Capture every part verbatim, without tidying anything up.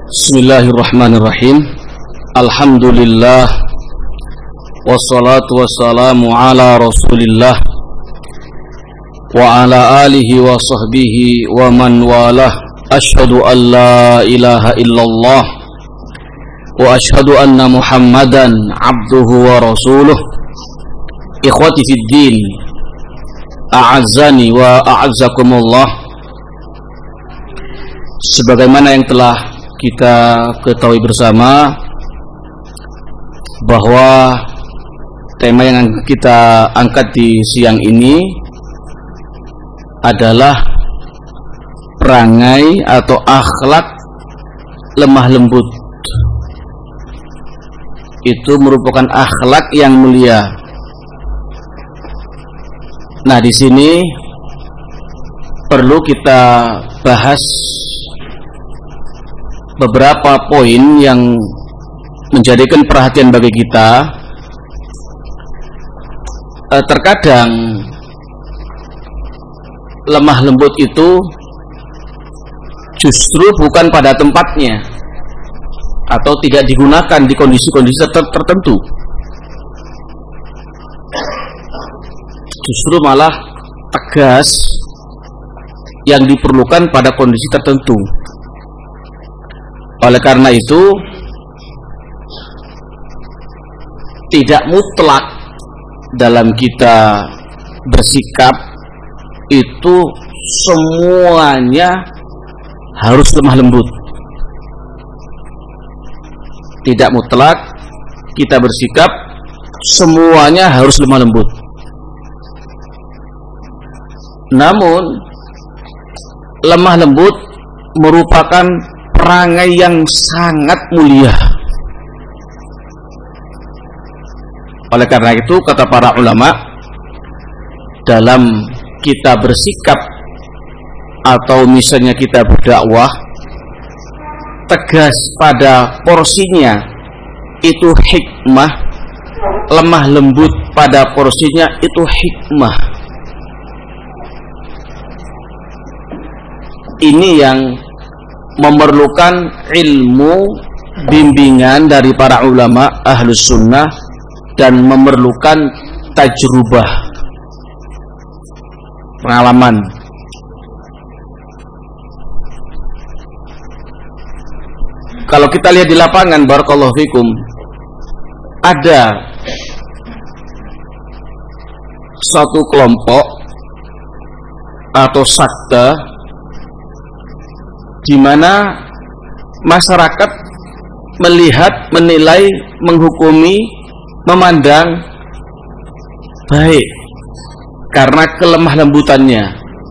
Bismillahirrahmanirrahim. Alhamdulillah, wassalatu wassalamu ala rasulillah wa ala alihi wa sahbihi wa man walah. Ashhadu an la ilaha illallah wa ashhadu anna muhammadan abduhu wa rasuluh. Ikhwati fid din, a'azzani wa a'azzakumullah. Sebagaimana yang telah kita ketahui bersama bahwa tema yang kita angkat di siang ini adalah perangai atau akhlak lemah lembut. Itu merupakan akhlak yang mulia. Nah, di sini perlu kita bahas beberapa poin yang menjadikan perhatian bagi kita. E, terkadang lemah lembut itu justru bukan pada tempatnya atau tidak digunakan di kondisi-kondisi tertentu. Justru malah tegas yang diperlukan pada kondisi tertentu. Oleh karena itu, tidak mutlak dalam kita bersikap itu semuanya harus lemah lembut. Tidak mutlak kita bersikap semuanya harus lemah lembut. Namun, lemah lembut merupakan perangai yang sangat mulia. Oleh karena itu, kata para ulama, dalam kita bersikap atau misalnya kita berdakwah, tegas pada porsinya itu hikmah, lemah lembut pada porsinya itu hikmah. Ini yang memerlukan ilmu bimbingan dari para ulama ahlus sunnah dan memerlukan tajrubah, pengalaman. Kalau kita lihat di lapangan, barakallahu fikum, ada suatu kelompok atau sakte di mana masyarakat melihat, menilai, menghukumi, memandang baik karena kelemah lembutannya.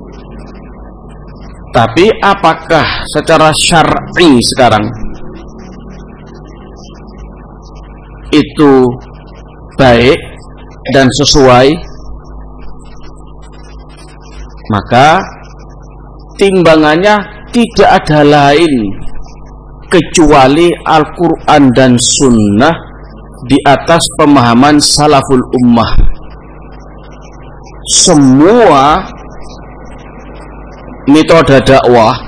Tapi apakah secara syar'i sekarang itu baik dan sesuai? Maka timbangannya tidak ada lain kecuali Al-Quran dan Sunnah di atas pemahaman salaful ummah. Semua metode dakwah,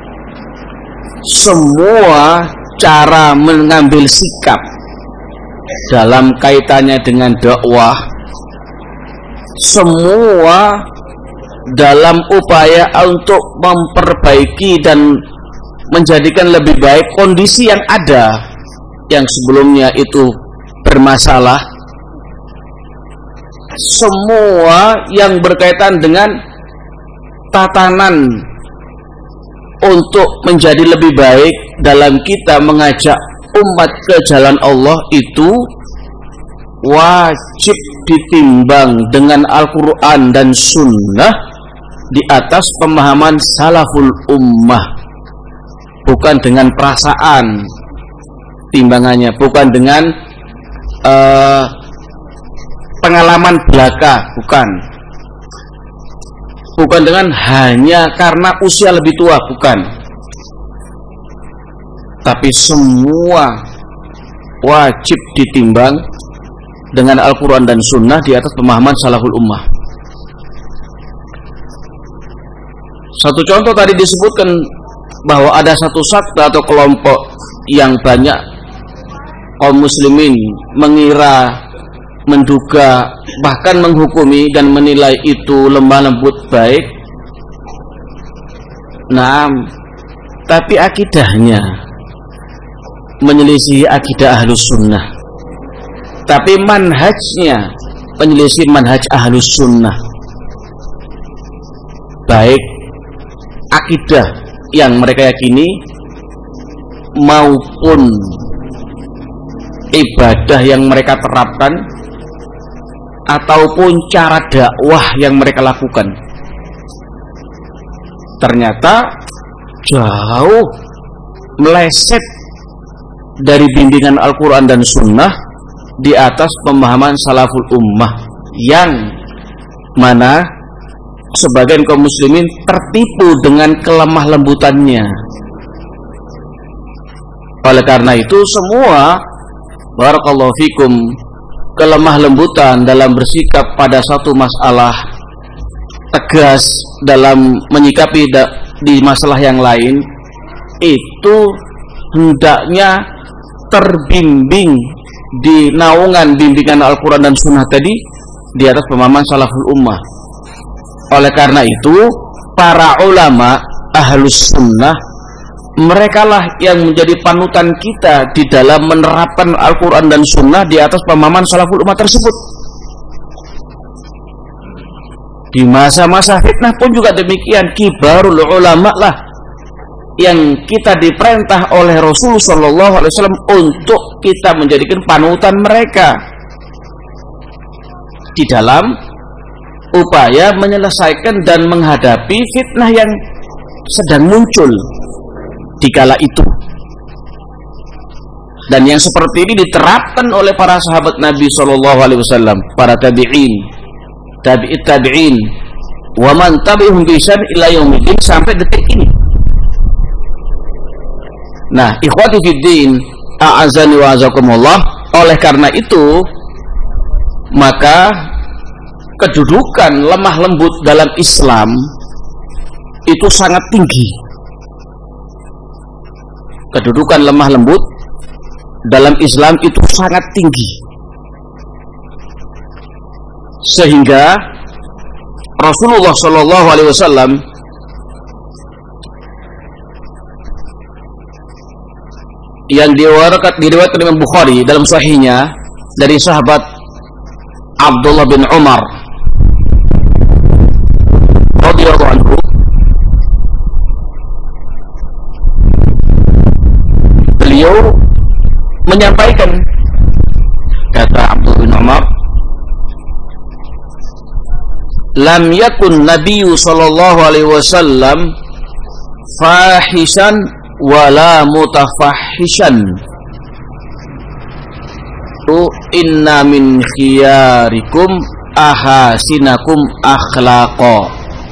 semua cara mengambil sikap dalam kaitannya dengan dakwah, semua dalam upaya untuk memperbaiki dan menjadikan lebih baik kondisi yang ada, yang sebelumnya itu bermasalah, semua yang berkaitan dengan tatanan untuk menjadi lebih baik dalam kita mengajak umat ke jalan Allah itu wajib ditimbang dengan Al-Quran dan Sunnah di atas pemahaman salaful ummah, bukan dengan perasaan timbangannya, bukan dengan uh, pengalaman belaka, bukan bukan dengan hanya karena usia lebih tua, bukan, tapi semua wajib ditimbang dengan Al-Quran dan Sunnah di atas pemahaman salaful ummah. Satu contoh tadi disebutkan bahwa ada satu sekte atau kelompok yang banyak kaum muslimin mengira, menduga, bahkan menghukumi dan menilai itu lemah lembut baik. Nah, tapi akidahnya menyelisih akidah ahlus sunnah, tapi manhajnya menyelisih manhaj ahlus sunnah, baik akidah yang mereka yakini maupun ibadah yang mereka terapkan ataupun cara dakwah yang mereka lakukan, ternyata jauh meleset dari bimbingan Al-Quran dan Sunnah di atas pemahaman salaful ummah, yang mana sebagian kaum muslimin tertipu dengan kelemah lembutannya. Oleh karena itu semua, barakallahu fikum, kelemah lembutan dalam bersikap pada satu masalah, tegas dalam menyikapi di masalah yang lain, itu hendaknya terbimbing di naungan bimbingan Al-Quran dan Sunnah tadi di atas pemahaman salaful ummah. Oleh karena itu para ulama ahlus sunnah, merekalah yang menjadi panutan kita di dalam menerapkan Al-Quran dan Sunnah di atas pemahaman salaful ummah tersebut. Di masa-masa fitnah pun juga demikian, kibarul ulama lah yang kita diperintah oleh Rasul Shallallahu Alaihi Wasallam untuk kita menjadikan panutan mereka di dalam upaya menyelesaikan dan menghadapi fitnah yang sedang muncul di kala itu. Dan yang seperti ini diterapkan oleh para sahabat Nabi Shallallahu Alaihi Wasallam, para tabi'in, tabi'it tabi'in, wa man tabi'uhum bi ihsan ila yaumil sampai detik ini. Nah, ikhwati fiddin, a'azani wa azakumullah, oleh karena itu maka kedudukan lemah lembut dalam Islam itu sangat tinggi. Kedudukan lemah lembut dalam Islam itu sangat tinggi, sehingga Rasulullah Shallallahu Alaihi Wasallam yang diriwayatkan diriwayatkan Imam Bukhari dalam sahihnya dari sahabat Abdullah bin Umar radhiyallahu anhu, beliau menyampaikan, kata Abdullah bin Umar, lam yakun nabiyyu sallallahu alaihi wasallam fahishan wala mutafahishan, tu inna min khiyarikum ahasinakum akhlaqa.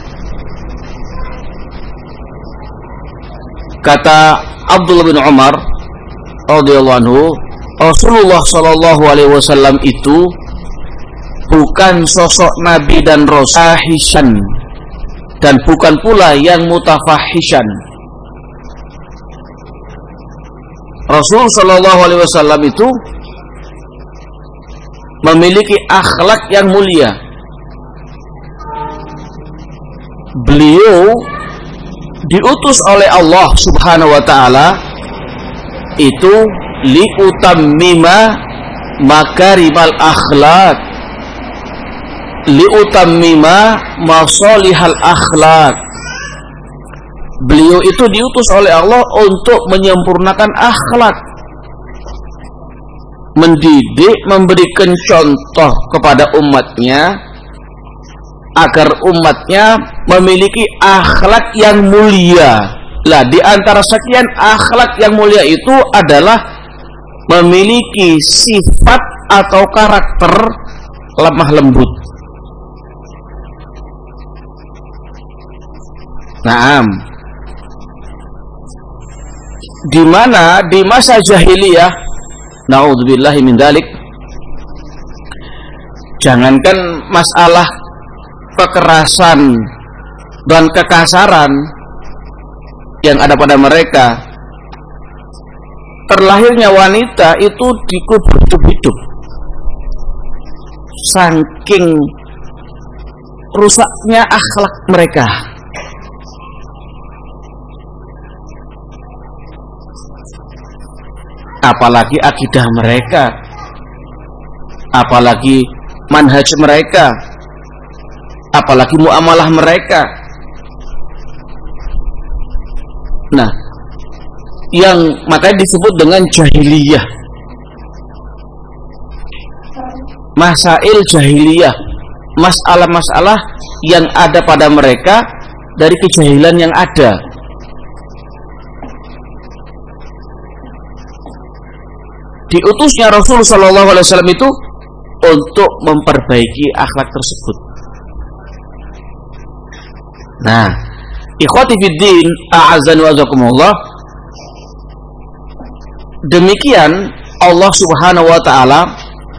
Kata Abdullah bin Umar radhiyallahu anhu, Rasulullah sallallahu alaihi wasallam itu bukan sosok nabi dan rasul fahishan, dan bukan pula yang mutafahishan. Rasul Shallallahu Alaihi Wasallam itu memiliki akhlak yang mulia. Beliau diutus oleh Allah Subhanahu Wa Taala itu liutammima makarimal akhlak, liutammima masolihal akhlak. Beliau itu diutus oleh Allah untuk menyempurnakan akhlak, mendidik, memberikan contoh kepada umatnya agar umatnya memiliki akhlak yang mulia. Lah, di antara sekian akhlak yang mulia itu adalah memiliki sifat atau karakter lemah lembut. Naam. Di mana di masa jahiliyah, naudzubillahi min dzalik, jangankan masalah kekerasan dan kekasaran, yang ada pada mereka, terlahirnya wanita itu dikubur hidup-hidup. Saking rusaknya akhlak mereka. Apalagi akidah mereka, apalagi manhaj mereka, apalagi muamalah mereka. Nah, yang makanya disebut dengan jahiliyah, masail jahiliyah, masalah-masalah yang ada pada mereka dari kejahilan yang ada. Diutusnya Rasul Shallallahu Alaihi Wasallam itu untuk memperbaiki akhlak tersebut. Nah, ikhwati fiddin, a'azzani wa azakumullah. Demikian Allah Subhanahu wa taala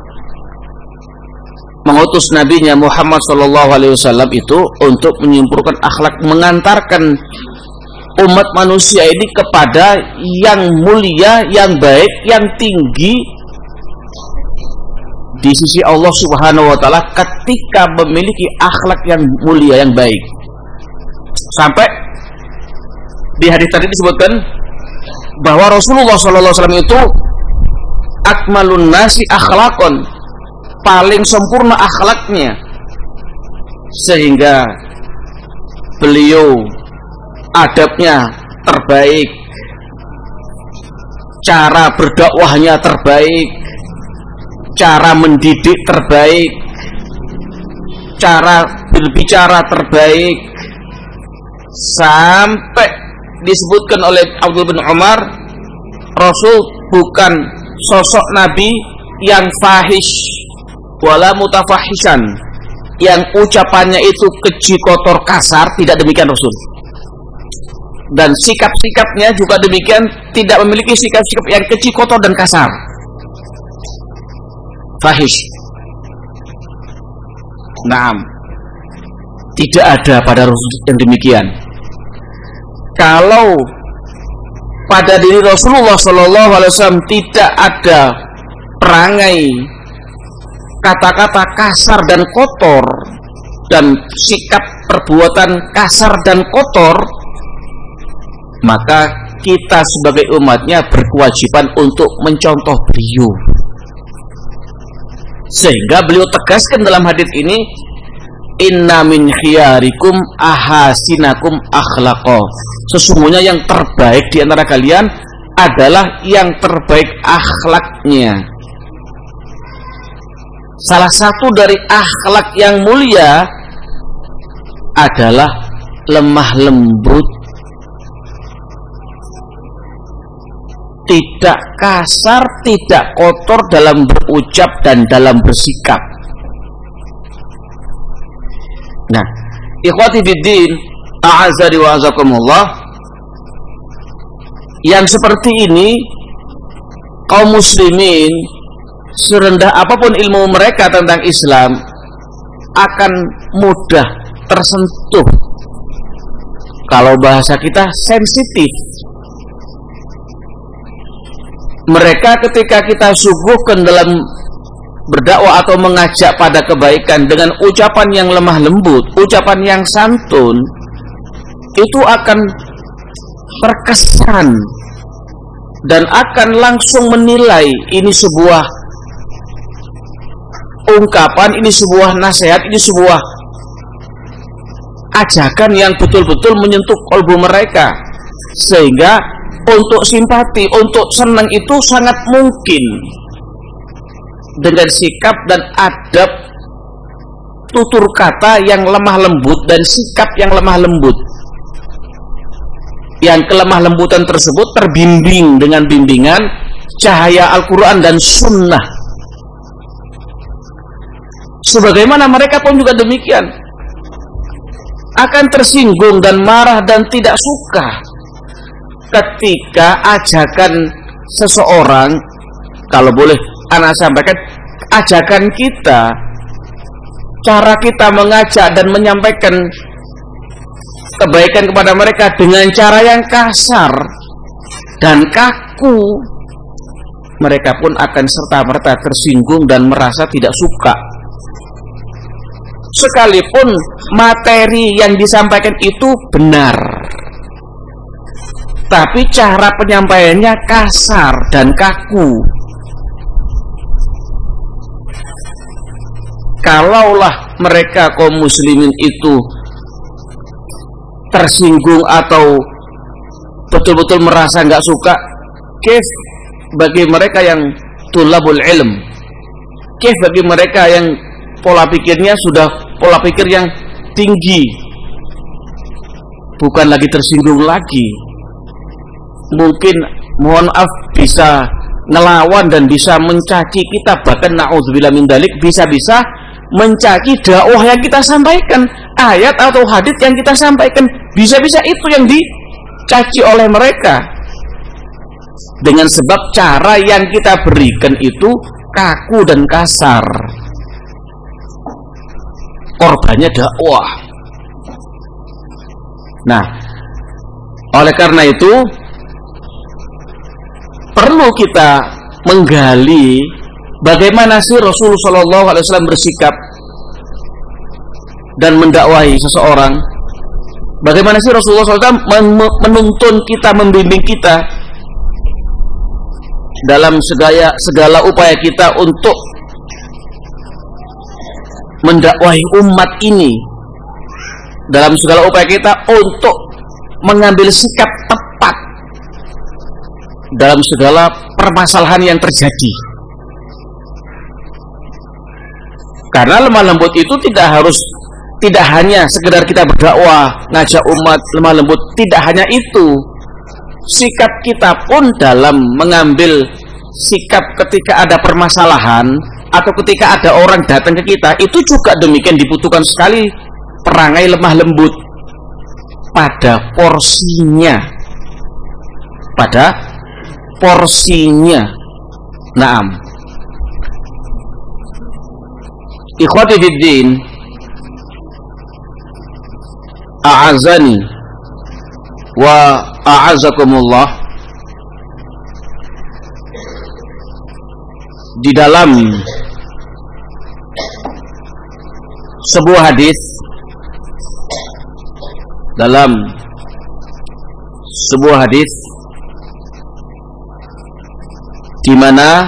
mengutus nabinya Muhammad sallallahu alaihi wasallam itu untuk menyempurnakan akhlak, mengantarkan umat manusia ini kepada yang mulia, yang baik, yang tinggi di sisi Allah Subhanahu wa taala ketika memiliki akhlak yang mulia, yang baik. Sampai di hadis tadi disebutkan bahwa Rasulullah sallallahu alaihi wasallam itu akmalun nasi akhlaqan, paling sempurna akhlaknya, sehingga beliau adabnya terbaik, cara berdakwahnya terbaik, cara mendidik terbaik, cara berbicara terbaik, sampai disebutkan oleh Abdullah bin Umar, Rasul bukan sosok nabi yang fahish wala mutafahishan, yang ucapannya itu keji, kotor, kasar, tidak demikian Rasul. Dan sikap-sikapnya juga demikian, tidak memiliki sikap-sikap yang keji, kotor, dan kasar, fahish. Naam, tidak ada pada Rasul yang demikian. Kalau pada diri Rasulullah Shallallahu Alaihi Wasallam tidak ada perangai, kata-kata kasar dan kotor, dan sikap perbuatan kasar dan kotor, maka kita sebagai umatnya berkewajiban untuk mencontoh beliau. Sehingga beliau tegaskan dalam hadis ini, inna min khiyarikum ahasinakum akhlaqo. Sesungguhnya yang terbaik di antara kalian adalah yang terbaik akhlaknya. Salah satu dari akhlak yang mulia adalah lemah lembut, tidak kasar, tidak kotor dalam berucap dan dalam bersikap. Nah, ikhwati fiddin, a'azzani wa azakumullah, yang seperti ini kaum muslimin, serendah apapun ilmu mereka tentang Islam, akan mudah tersentuh, kalau bahasa kita sensitif. Mereka ketika kita suguhkan dalam berdakwah atau mengajak pada kebaikan dengan ucapan yang lemah lembut, ucapan yang santun, itu akan terkesan dan akan langsung menilai ini sebuah ungkapan, ini sebuah nasihat, ini sebuah ajakan yang betul-betul menyentuh kalbu mereka, sehingga untuk simpati, untuk senang itu sangat mungkin dengan sikap dan adab tutur kata yang lemah lembut dan sikap yang lemah lembut, yang kelemah lembutan tersebut terbimbing dengan bimbingan cahaya Al-Quran dan Sunnah. Sebagaimana mereka pun juga demikian, akan tersinggung dan marah dan tidak suka ketika ajakan seseorang, kalau boleh anak sampaikan, ajakan kita, cara kita mengajak dan menyampaikan kebaikan kepada mereka dengan cara yang kasar dan kaku, mereka pun akan serta-merta tersinggung dan merasa tidak suka. Sekalipun materi yang disampaikan itu benar, tapi cara penyampaiannya kasar dan kaku. Kalaulah mereka kaum muslimin itu tersinggung atau betul-betul merasa nggak suka, kif bagi mereka yang tulabul ilm, kif bagi mereka yang pola pikirnya sudah pola pikir yang tinggi, bukan lagi tersinggung lagi, mungkin mohon maaf bisa ngelawan dan bisa mencaci kita, bahkan na'udzubillah min dzalik, bisa-bisa mencaci dakwah yang kita sampaikan, ayat atau hadis yang kita sampaikan, bisa-bisa itu yang dicaci oleh mereka dengan sebab cara yang kita berikan itu kaku dan kasar. Korbannya dakwah. Nah, oleh karena itu perlu kita menggali bagaimana sih Rasulullah shallallahu alaihi wasallam bersikap dan mendakwahi seseorang. Bagaimana sih Rasulullah shallallahu alaihi wasallam menuntun kita, membimbing kita dalam segala, segala upaya kita untuk mendakwahi umat ini, dalam segala upaya kita untuk mengambil sikap tepat dalam segala permasalahan yang terjadi. Karena lemah lembut itu tidak harus, tidak hanya sekedar kita berdakwah, ngajak umat lemah lembut, tidak hanya itu. Sikap kita pun dalam mengambil sikap ketika ada permasalahan atau ketika ada orang datang ke kita, itu juga demikian dibutuhkan sekali perangai lemah lembut pada porsinya, pada porsinya. Naam. Ikhwati fiddin, a'azani wa a'azakumullah. Di dalam sebuah hadis, dalam sebuah hadis di mana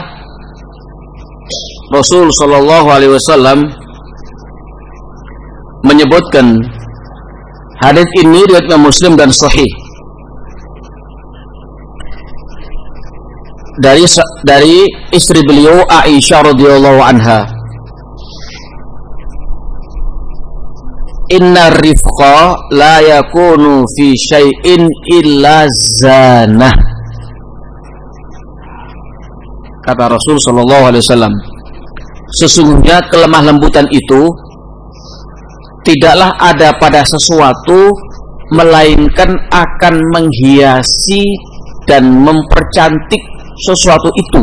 Rasul Shallallahu Alaihi Wasallam menyebutkan, hadis ini riwayat Imam Muslim dan Sahih, dari dari istri beliau Aisyah radhiyallahu anha, inna rifqa la yakunu fi syai'in illa zanah. Kata Rasul Shallallahu Alaihi Wasallam, sesungguhnya kelemah lembutan itu tidaklah ada pada sesuatu melainkan akan menghiasi dan mempercantik sesuatu itu.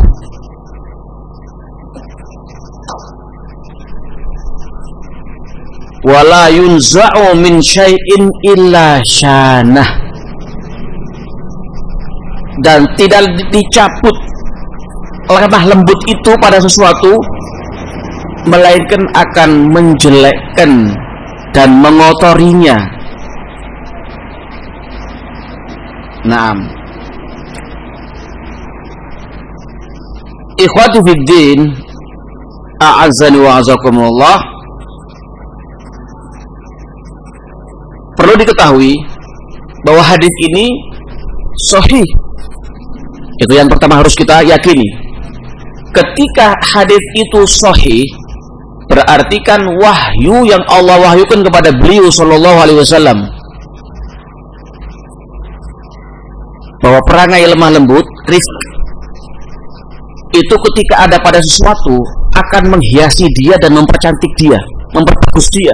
Wala yunza'u min syai'in illa syanah, dan tidak dicabut lemah lembut itu pada sesuatu melainkan akan menjelekkan dan mengotorinya. Naam. Ikhwatu fiddin, a'azzani wa a'azakumullah. Perlu diketahui bahwa hadis ini sahih. Itu yang pertama harus kita yakini. Ketika hadis itu sahih, berarti kan wahyu yang Allah wahyukan kepada beliau Shallallahu Alaihi Wasallam bahwa perangai lemah lembut, rifq, itu ketika ada pada sesuatu akan menghiasi dia dan mempercantik dia, memperbagus dia.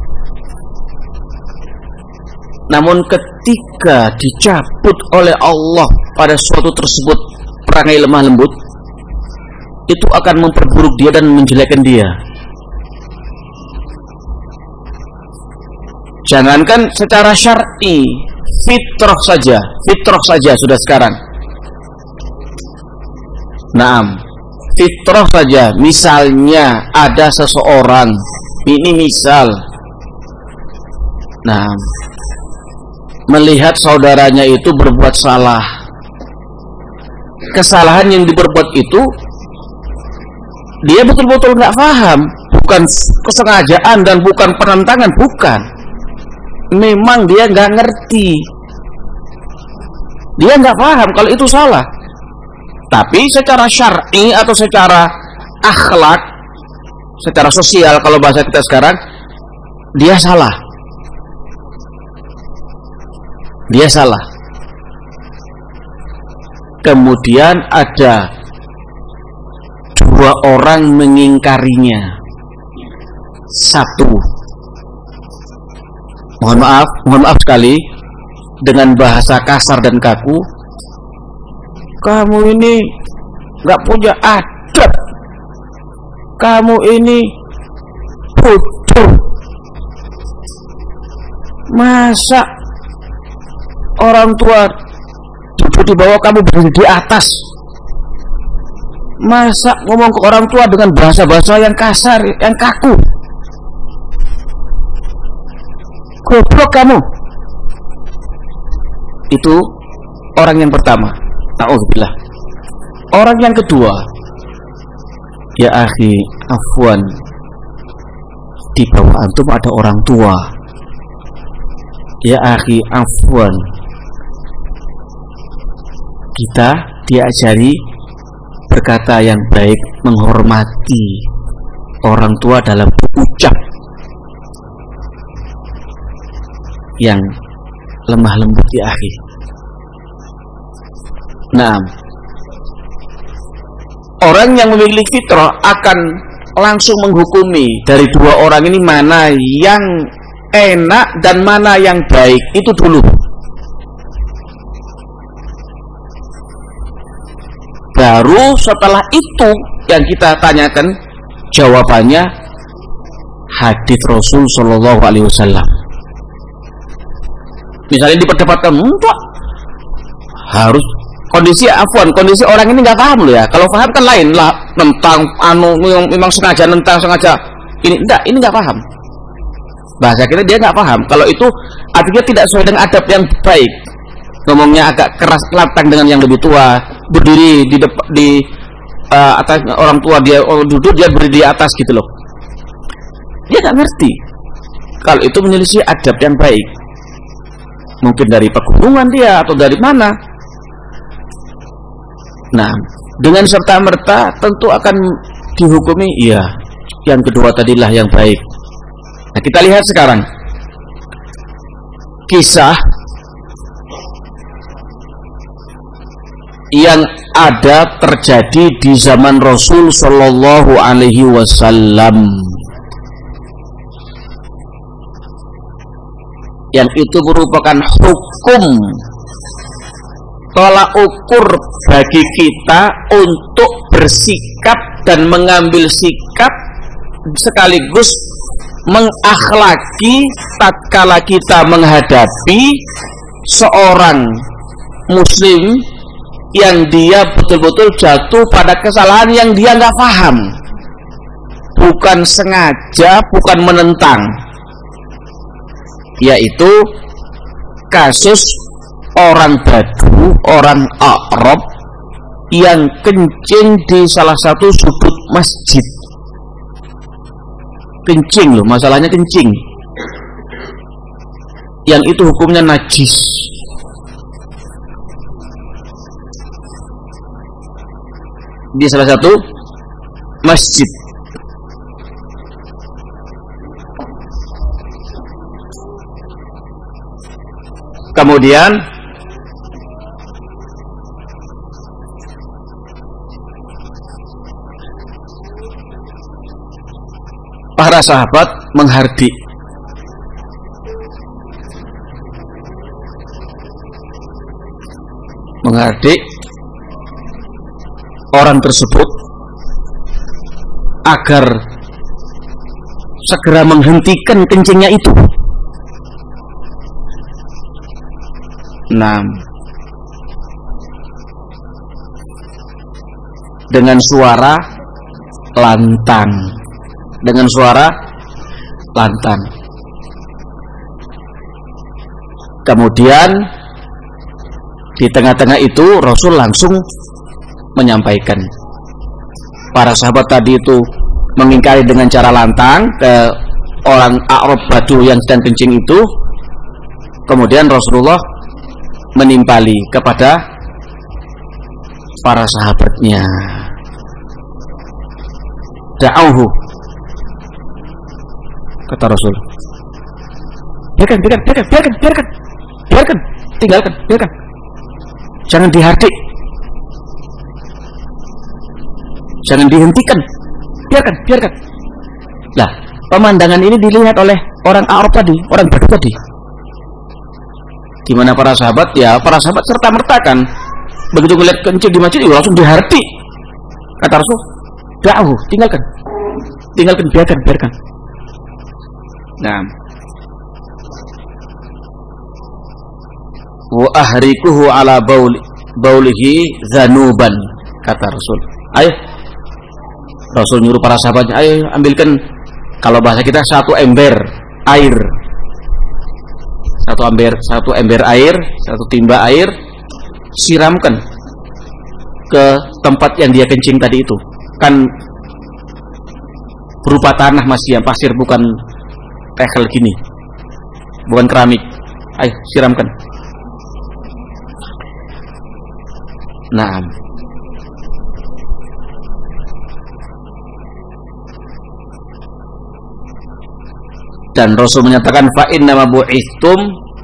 Namun ketika dicabut oleh Allah pada sesuatu tersebut perangai lemah lembut, itu akan memperburuk dia dan menjelekkan dia. Jangankan secara syar'i, fitrah saja, fitrah saja sudah sekarang. Naam, fitrah saja. Misalnya ada seseorang, ini misal, nah, melihat saudaranya itu berbuat salah. Kesalahan yang diperbuat itu dia betul-betul nggak paham, bukan kesengajaan dan bukan penentangan, bukan. Memang dia nggak ngerti, dia nggak paham kalau itu salah. Tapi secara syar'i atau secara akhlak, secara sosial kalau bahasa kita sekarang, dia salah. Dia salah. Kemudian ada dua orang mengingkarinya. Satu, mohon maaf, mohon maaf sekali dengan bahasa kasar dan kaku, kamu ini nggak punya adab, kamu ini bodoh, masa orang tua duduk di bawah kamu berdiri di atas, masa ngomong ke orang tua dengan bahasa-bahasa yang kasar, yang kaku, goblok kamu. Itu orang yang pertama. Na'udzubillah. Orang yang kedua, ya akhi, afwan, di bawah antum ada orang tua. Ya akhi, afwan, kita diajari berkata yang baik, menghormati orang tua dalam berucap yang lemah lembut, ya akhi. Nah, orang yang memiliki fitrah akan langsung menghukumi dari dua orang ini mana yang enak dan mana yang baik, itu dulu. Baru setelah itu yang kita tanyakan jawabannya hadis Rasul Shallallahu Alaihi Wasallam. Misalnya diperdebatkan, enggak, harus kondisi afwan, kondisi orang ini nggak paham loh ya. Kalau paham kan lain lah, tentang anu memang sengaja nentang sengaja ini, enggak, ini nggak paham. Bahasa kita dia nggak paham. Kalau itu artinya tidak sesuai dengan adab yang baik. Ngomongnya agak keras lantang dengan yang lebih tua, berdiri di depan di uh, atas orang tua, dia oh, duduk, dia berdiri di atas gitu loh. Dia nggak ngerti. Kalau itu menyelisih adab yang baik. Mungkin dari pegunungan dia atau dari mana. Nah, dengan serta-merta tentu akan dihukumi, iya, yang kedua tadilah yang baik. Nah, kita lihat sekarang kisah yang ada terjadi di zaman Rasul Shallallahu Alaihi Wasallam, yang itu merupakan hukum tolak ukur bagi kita untuk bersikap dan mengambil sikap sekaligus mengakhlaki tatkala kita menghadapi seorang muslim yang dia betul-betul jatuh pada kesalahan yang dia nggak paham, bukan sengaja, bukan menentang, yaitu kasus orang Badu, orang Arab yang kencing di salah satu sudut masjid. Kencing loh, masalahnya kencing. Yang itu hukumnya najis. Di salah satu masjid. Kemudian para sahabat menghardik menghardik orang tersebut agar segera menghentikan kencingnya itu. Nah, dengan suara lantang, dengan suara lantang. Kemudian di tengah-tengah itu Rasul langsung menyampaikan. Para sahabat tadi itu mengingkari dengan cara lantang ke orang A'rab Badu yang sedang kencing itu. Kemudian Rasulullah menimpali kepada para sahabatnya. Da'auhu, kata Rasul. Biarkan, biarkan, biarkan, biarkan, biarkan, biarkan, tinggalkan, biarkan. Jangan dihardik, jangan dihentikan, biarkan, biarkan. Nah, pemandangan ini dilihat oleh orang Arab tadi, orang Badu tadi. Di mana para sahabat, ya para sahabat serta mertakan begitu melihat kencing di masjid, langsung dihardik. Kata Rasul, da'uhu, tinggalkan, tinggalkan, biarkan, biarkan. Nah, wa ahrikuhu ala bauli baulihi zanuban, kata Rasul. Ayo, Rasul nyuruh para sahabatnya, ayo ambilkan, kalau bahasa kita, satu ember air, satu ember, satu ember air, satu timba air, siramkan ke tempat yang dia kencing tadi itu. Kan berupa tanah masih, yang pasir, bukan tegel gini, bukan keramik. Ayo siramkan. Nah, dan Rasul menyatakan, fa inna ma bu'ithtum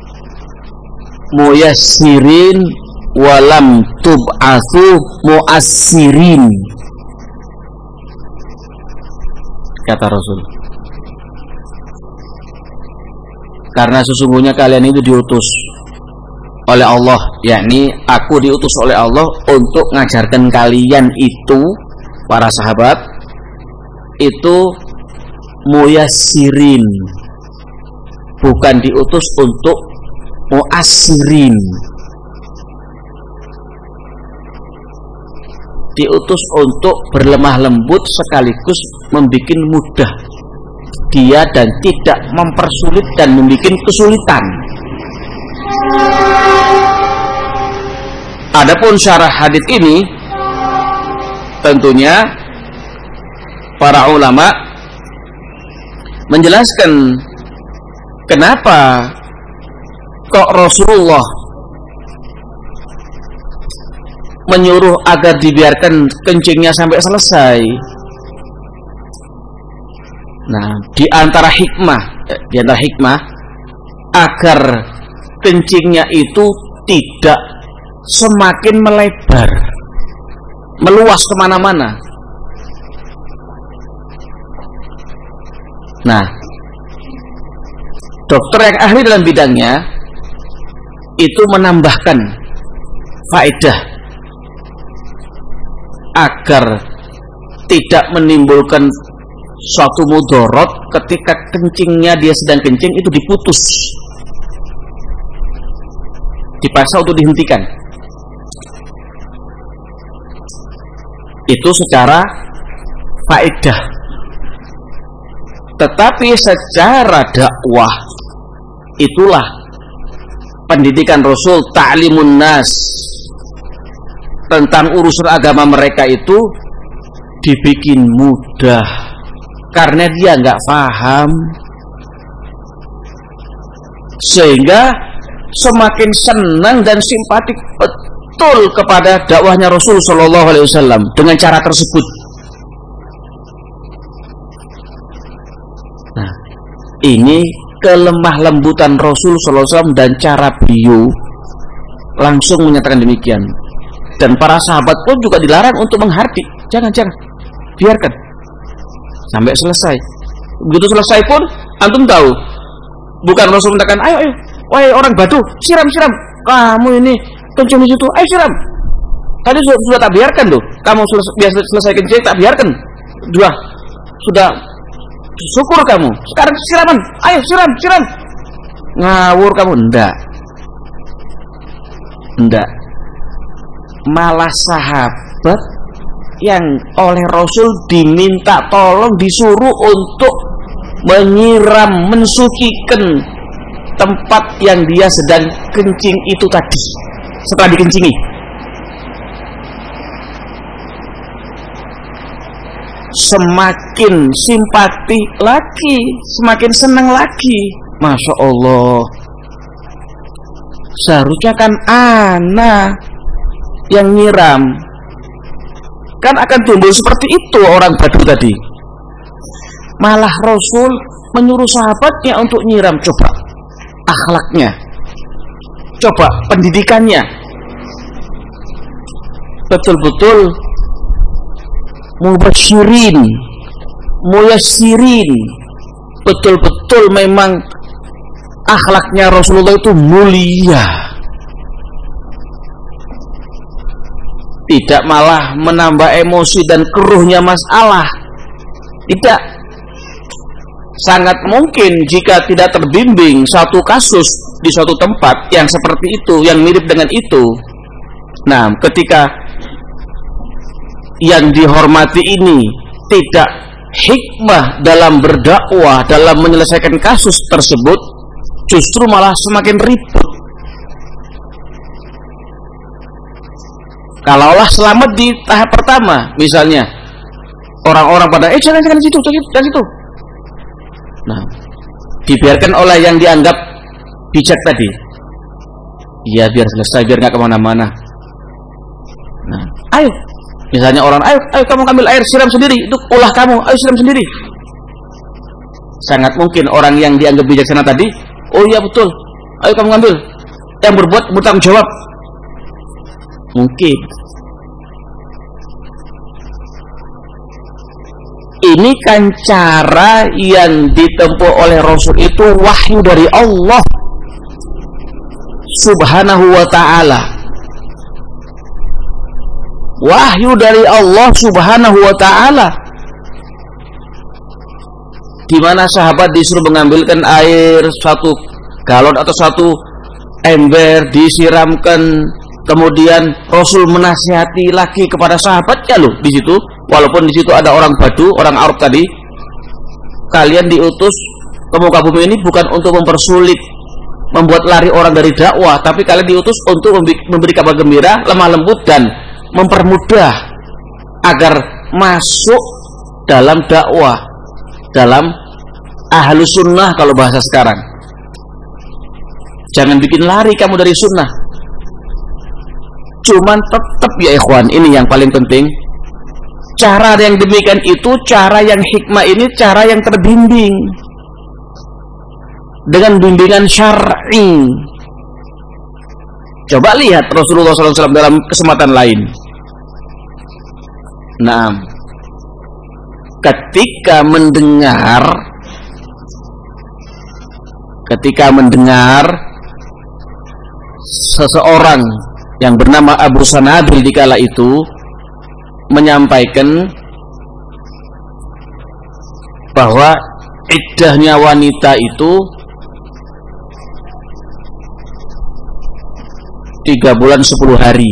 muyassirin walam tub'atsu mu'assirin, kata Rasul. Karena sesungguhnya kalian itu diutus oleh Allah, yakni aku diutus oleh Allah untuk mengajarkan kalian itu, para sahabat itu, muyassirin, bukan diutus untuk mu'assirin. Diutus untuk berlemah lembut sekaligus membuat mudah dia dan tidak mempersulit dan membuat kesulitan. Adapun syarah hadits ini, tentunya para ulama menjelaskan kenapa kok Rasulullah menyuruh agar dibiarkan kencingnya sampai selesai. Nah, di antara hikmah, di antara hikmah agar kencingnya itu tidak semakin melebar, meluas kemana-mana. Nah, dokter yang ahli dalam bidangnya itu menambahkan faedah agar tidak menimbulkan suatu mudorot ketika kencingnya dia sedang kencing itu diputus, dipaksa untuk dihentikan. Itu secara faedah. Tetapi secara dakwah, itulah pendidikan Rasul, ta'limun nas, tentang urusan agama mereka itu dibikin mudah, karena dia nggak paham, sehingga semakin senang dan simpatik betul kepada dakwahnya Rasul Shallallahu Alaihi Wasallam dengan cara tersebut. Nah, ini kelemah lembutan Rasul Shallallahu Alaihi Wasallam dan cara beliau langsung menyatakan demikian. Dan para sahabat pun juga dilarang untuk menghardik. Jangan, jangan, biarkan sampai selesai. Begitu selesai pun, antum tahu, bukan Rasul mengatakan, ayo, ayo, wahai orang Badu, siram, siram. Kamu ini kencing di situ, ayo siram. Tadi sudah, sudah tak biarkan tuh. Kamu selesai, selesai kencing, tak biarkan. Dua, sudah syukur kamu. Sekarang siraman, ayo siram, siram. Ngawur kamu, enggak. Enggak. Malah sahabat yang oleh Rasul diminta tolong, disuruh untuk menyiram, mensucikan tempat yang dia sedang kencing itu tadi. Setelah dikencingi, semakin simpati lagi, semakin senang lagi. Masya Allah, seharusnya kan ana yang nyiram, kan akan timbul seperti itu orang Badui tadi. Malah Rasul menyuruh sahabatnya untuk nyiram. Coba akhlaknya, coba pendidikannya, betul-betul mubasyirin, muyassirin, betul-betul memang akhlaknya Rasulullah itu mulia. Tidak malah menambah emosi dan keruhnya masalah. Tidak. Sangat mungkin jika tidak terbimbing satu kasus di suatu tempat yang seperti itu, yang mirip dengan itu. Nah, ketika yang dihormati ini tidak hikmah dalam berdakwah, dalam menyelesaikan kasus tersebut, justru malah semakin ribut. Kalaulah selamat di tahap pertama, misalnya orang-orang pada eh jangan jangan situ, jangan situ. Nah, dibiarkan oleh yang dianggap bijak tadi. Ya biar selesai, biar nggak kemana-mana. Nah, ayo, misalnya orang, ayo, ayo kamu ambil air, siram sendiri, itu ulah kamu, ayo siram sendiri. Sangat mungkin orang yang dianggap bijaksana tadi, oh iya betul, ayo kamu ambil. Yang berbuat bertanggung jawab. Mungkin. Ini kan cara yang ditempuh oleh Rasul itu wahyu dari Allah Subhanahu wa ta'ala. Wahyu dari Allah Subhanahu wa ta'ala, di mana sahabat disuruh mengambilkan air satu galon atau satu ember, disiramkan. Kemudian Rasul menasihati lagi kepada sahabatnya loh di situ, walaupun di situ ada orang Badu, orang Arab tadi. Kalian diutus ke muka bumi ini bukan untuk mempersulit, membuat lari orang dari dakwah, tapi kalian diutus untuk memberi kabar gembira, lemah lembut dan mempermudah agar masuk dalam dakwah, dalam ahlus sunnah kalau bahasa sekarang. Jangan bikin lari kamu dari sunnah. Cuman tetap ya ikhwan, ini yang paling penting. Cara yang demikian itu, cara yang hikmah ini, cara yang terbimbing dengan bimbingan syar'i. Coba lihat Rasulullah shallallahu alaihi wasallam dalam kesempatan lain. Nah, ketika mendengar, ketika mendengar seseorang yang bernama Abu Sanabil di kala itu menyampaikan bahwa iddahnya wanita itu tiga bulan sepuluh hari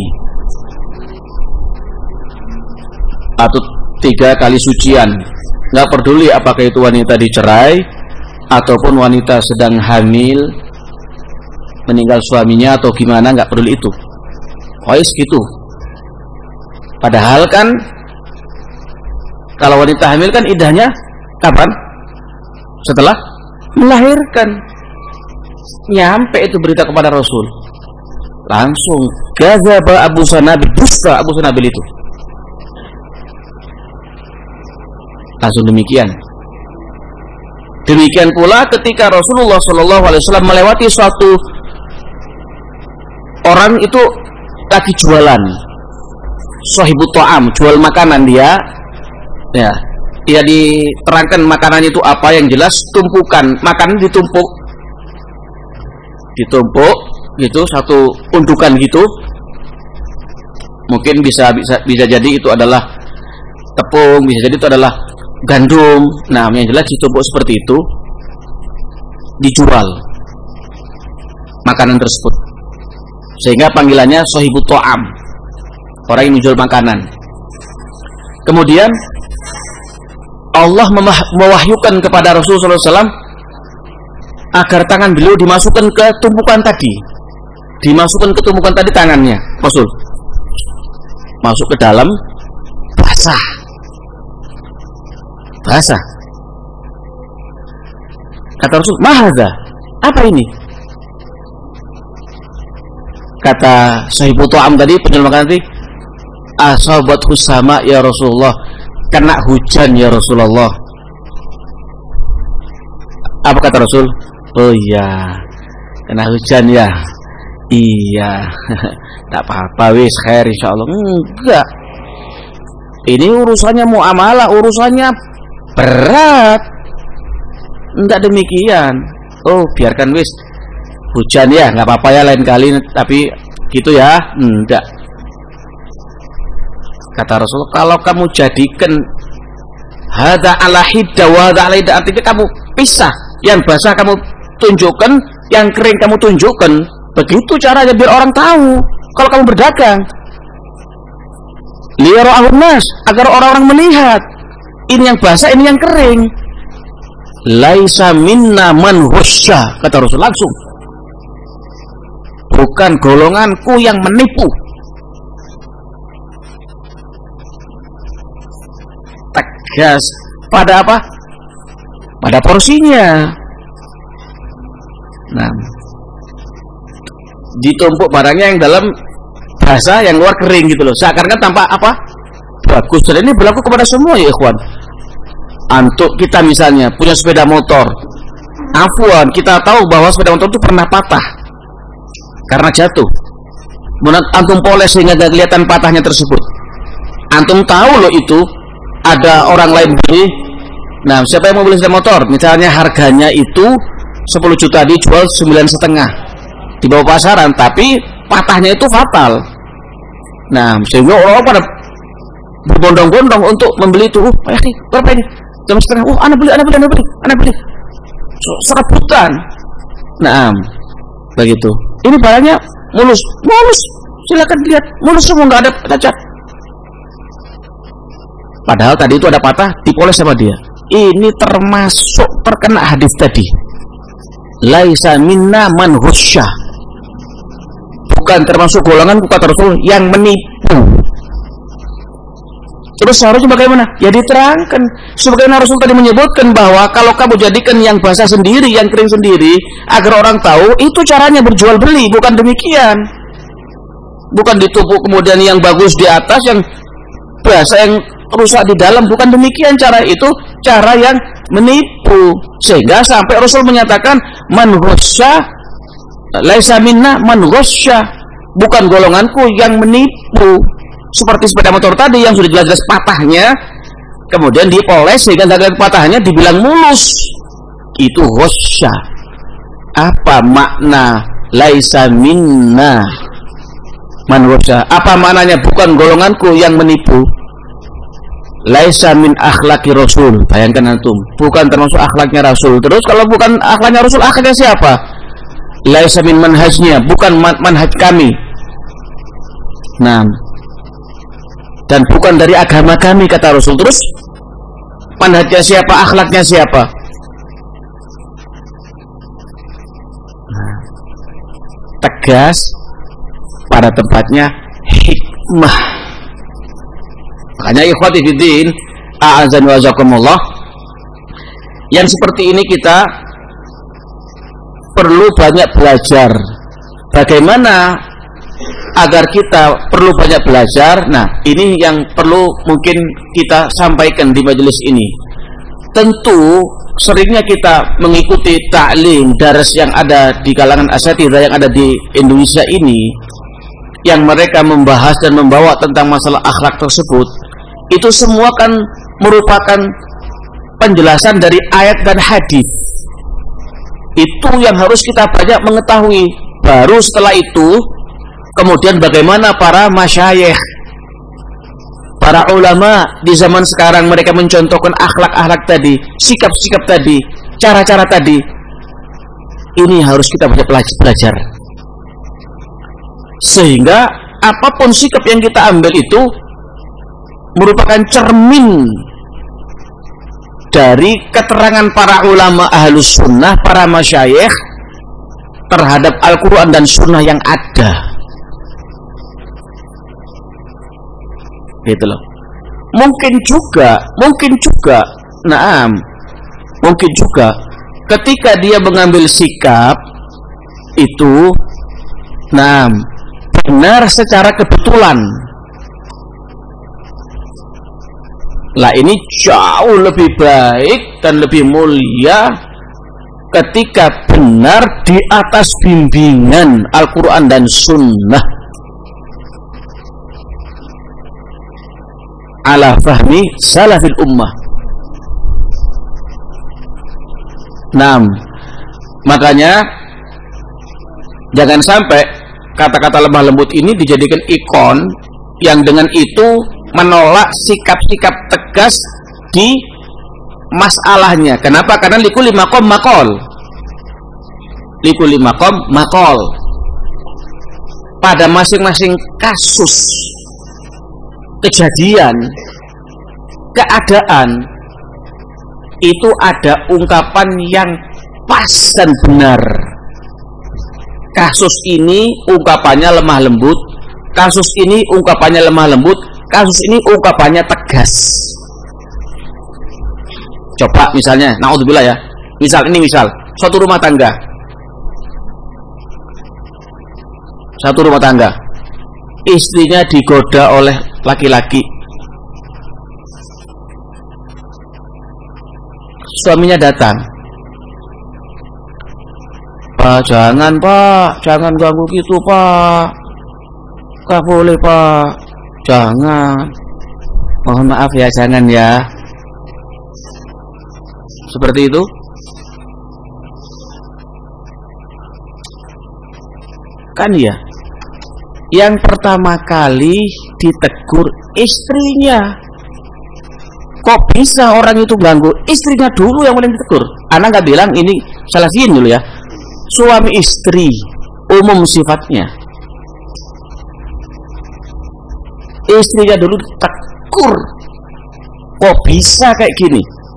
atau tiga kali sucian. Nggak peduli apakah itu wanita dicerai ataupun wanita sedang hamil, meninggal suaminya atau gimana, nggak peduli itu. Wais gitu. Padahal kan kalau wanita hamil kan iddahnya kapan? Setelah melahirkan. Nyampe itu berita kepada Rasul, langsung gazaba Abu Sanabil, dusta Abu Sanabil itu. Langsung demikian. Demikian pula ketika Rasulullah shallallahu alaihi wasallam melewati suatu orang itu lagi jualan, sahibut ta'am, jual makanan dia. Ya, dia diterangkan makanannya itu apa, yang jelas tumpukan makanan ditumpuk, ditumpuk gitu, satu undukan gitu. Mungkin bisa bisa bisa jadi itu adalah tepung, bisa jadi itu adalah gandum. Nah, yang jelas ditumpuk seperti itu, dijual makanan tersebut. sehingga panggilannya sahibut ta'am, orang yang menjual makanan. Kemudian Allah mewahyukan kepada Rasulullah shallallahu alaihi wasallam agar tangan beliau dimasukkan ke tumpukan tadi, dimasukkan ke tumpukan tadi tangannya, Rasul masuk ke dalam, basah, basah. Kata Rasul, mahadza, apa ini? Kata sahibul ta'am tadi, penjual makanan tadi, asabathu sama ya Rasulullah, kena hujan ya Rasulullah. Apa kata Rasul? Oh iya, kena hujan ya. Iya, tak apa-apa, wis khair insyaallah. Enggak, ini urusannya muamalah, urusannya berat. Enggak demikian. Oh, biarkan wis hujan ya, nggak apa-apa ya lain kali, tapi gitu ya. Enggak. Kata Rasul, kalau kamu jadikan hada ala hidda wa hada ala hidda, artinya kamu pisah, yang basah kamu tunjukkan, yang kering kamu tunjukkan. Begitu caranya biar orang tahu kalau kamu berdagang. Liyara'ahun nas, agar orang-orang melihat ini yang basah, ini yang kering. Laisa minna man husya, kata Rasul langsung, bukan golonganku yang menipu. Tegas pada apa? Pada porsinya. Nah, ditumpuk barangnya yang dalam basah, yang luar kering gitu loh, seakan-akan tampak apa? Bagus. Dan ini berlaku kepada semua ya ikhwan. Untuk kita misalnya punya sepeda motor, afwan, kita tahu bahwa sepeda motor itu pernah patah karena jatuh. Kemudian antum poles sehingga tidak kelihatan patahnya tersebut. Antum tahu loh itu ada orang lain beli. Nah, siapa yang mau beli sepeda motor? Misalnya harganya itu sepuluh juta, dijual sembilan setengah di bawah pasaran, tapi patahnya itu fatal. Nah, sehingga orang-orang pada berbondong-bondong untuk membeli itu. Uh, berapa ini? Jam setengah. Oh, anak beli, anak beli, anak beli, anak beli. Serabutan. Nah, begitu. Ini barangnya mulus, mulus. Silakan lihat, mulus semua, nggak ada cacat. Padahal tadi itu ada patah, dipoles sama dia. Ini termasuk terkena hadis tadi. Laisa minna man husya. Bukan termasuk golongan kata Rasul yang menipu. Terus seharusnya bagaimana? Ya diterangkan. Sebagaimana Rasul tadi menyebutkan bahwa kalau kamu jadikan yang basah sendiri, yang kering sendiri, agar orang tahu, itu caranya berjual beli. Bukan demikian. Bukan ditumpuk kemudian yang bagus di atas, yang basah yang rusak di dalam. Bukan demikian cara itu, cara yang menipu. Sehingga sampai Rasul menyatakan, man ghasya laisa minna man ghasya, bukan golonganku yang menipu. Seperti sepeda motor tadi yang sudah jelas-jelas patahnya, kemudian dipoles sehingga dari patahnya dibilang mulus. Itu ghasya. Apa makna laisa minna man ghasya? Apa maknanya bukan golonganku yang menipu? Laisa min akhlaki Rasul. Bayangkan antum, bukan termasuk akhlaknya Rasul. Terus kalau bukan akhlaknya Rasul, akhlaknya siapa? Laisa min manhajnya, bukan man manhaj kami. Nah, dan bukan dari agama kami kata Rasul. Terus manhajnya siapa, akhlaknya siapa? Nah, tegas, pada tempatnya hikmah. Makanya ikhwati fiddin, a'azan wa azakumullah, yang seperti ini kita perlu banyak belajar. Bagaimana agar kita perlu banyak belajar? Nah, ini yang perlu mungkin kita sampaikan di majelis ini. Tentu seringnya kita mengikuti ta'lim daras yang ada di kalangan asatidzah yang ada di Indonesia ini, yang mereka membahas dan membawa tentang masalah akhlak tersebut. Itu semua kan merupakan penjelasan dari ayat dan hadis. Itu yang harus kita banyak mengetahui. Baru setelah itu kemudian bagaimana para masyayikh, para ulama di zaman sekarang mereka mencontohkan akhlak-akhlak tadi, sikap-sikap tadi, cara-cara tadi. Ini harus kita banyak belajar. Sehingga apapun sikap yang kita ambil itu merupakan cermin dari keterangan para ulama ahlus sunnah, para masyayikh terhadap Al-Quran dan sunnah yang ada. Gitu loh. Mungkin juga, mungkin juga, naam, mungkin juga ketika dia mengambil sikap itu, naam, benar secara kebetulan. Lah ini jauh lebih baik dan lebih mulia ketika benar di atas bimbingan Al-Quran dan sunnah, ala fahmi salafil ummah. Nah, makanya jangan sampai kata-kata lemah lembut ini dijadikan ikon yang dengan itu menolak sikap-sikap tegas di masalahnya. Kenapa? Karena likuli maqam maqal. Likuli maqam maqal. Pada masing-masing kasus, kejadian, keadaan, itu ada ungkapan yang pas dan benar. Kasus ini ungkapannya lemah lembut, kasus ini ungkapannya lemah lembut, kasus ini ungkapannya tegas. Coba misalnya, naudzubillah ya, misal ini misal suatu rumah tangga, satu rumah tangga, istrinya digoda oleh laki-laki, suaminya datang, Pak, jangan Pak, jangan ganggu gitu Pak, gak boleh Pak, jangan, mohon maaf ya, jangan ya. Seperti itu. Kan ya, yang pertama kali ditegur istrinya. Kok bisa orang itu ganggu istrinya dulu yang paling ditegur? Anak nggak bilang ini salafiyin dulu ya. Suami istri umum sifatnya. Istrinya dulu ditegur. Kok bisa kayak gini?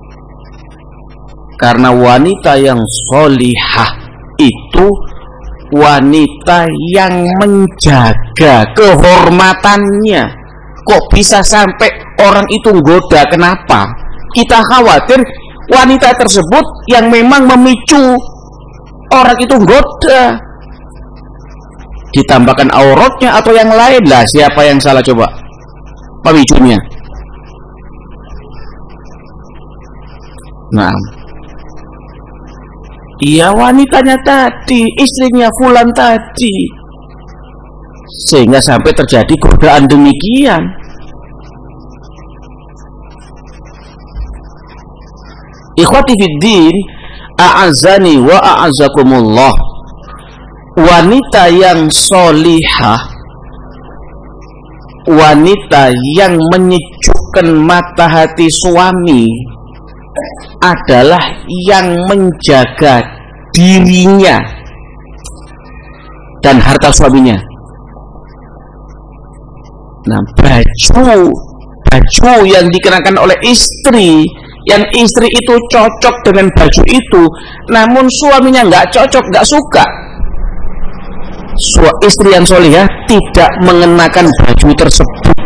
Karena wanita yang solihah itu wanita yang menjaga kehormatannya. Kok bisa sampai orang itu goda? Kenapa? Kita khawatir wanita tersebut yang memang memicu orang itu goda, ditambahkan auratnya atau yang lain. Lah siapa yang salah coba pemicunya? Nah, iya wanitanya tadi, istrinya fulan tadi, sehingga sampai terjadi godaan demikian. Ikhwati fiddin, a'azani wa a'azakumullah. Wanita yang solihah, wanita yang menyejukkan mata hati suami adalah yang menjaga dirinya dan harta suaminya. Nah, baju baju yang dikenakan oleh istri, yang istri itu cocok dengan baju itu, namun suaminya nggak cocok, nggak suka, Su istri yang solihah tidak mengenakan baju tersebut,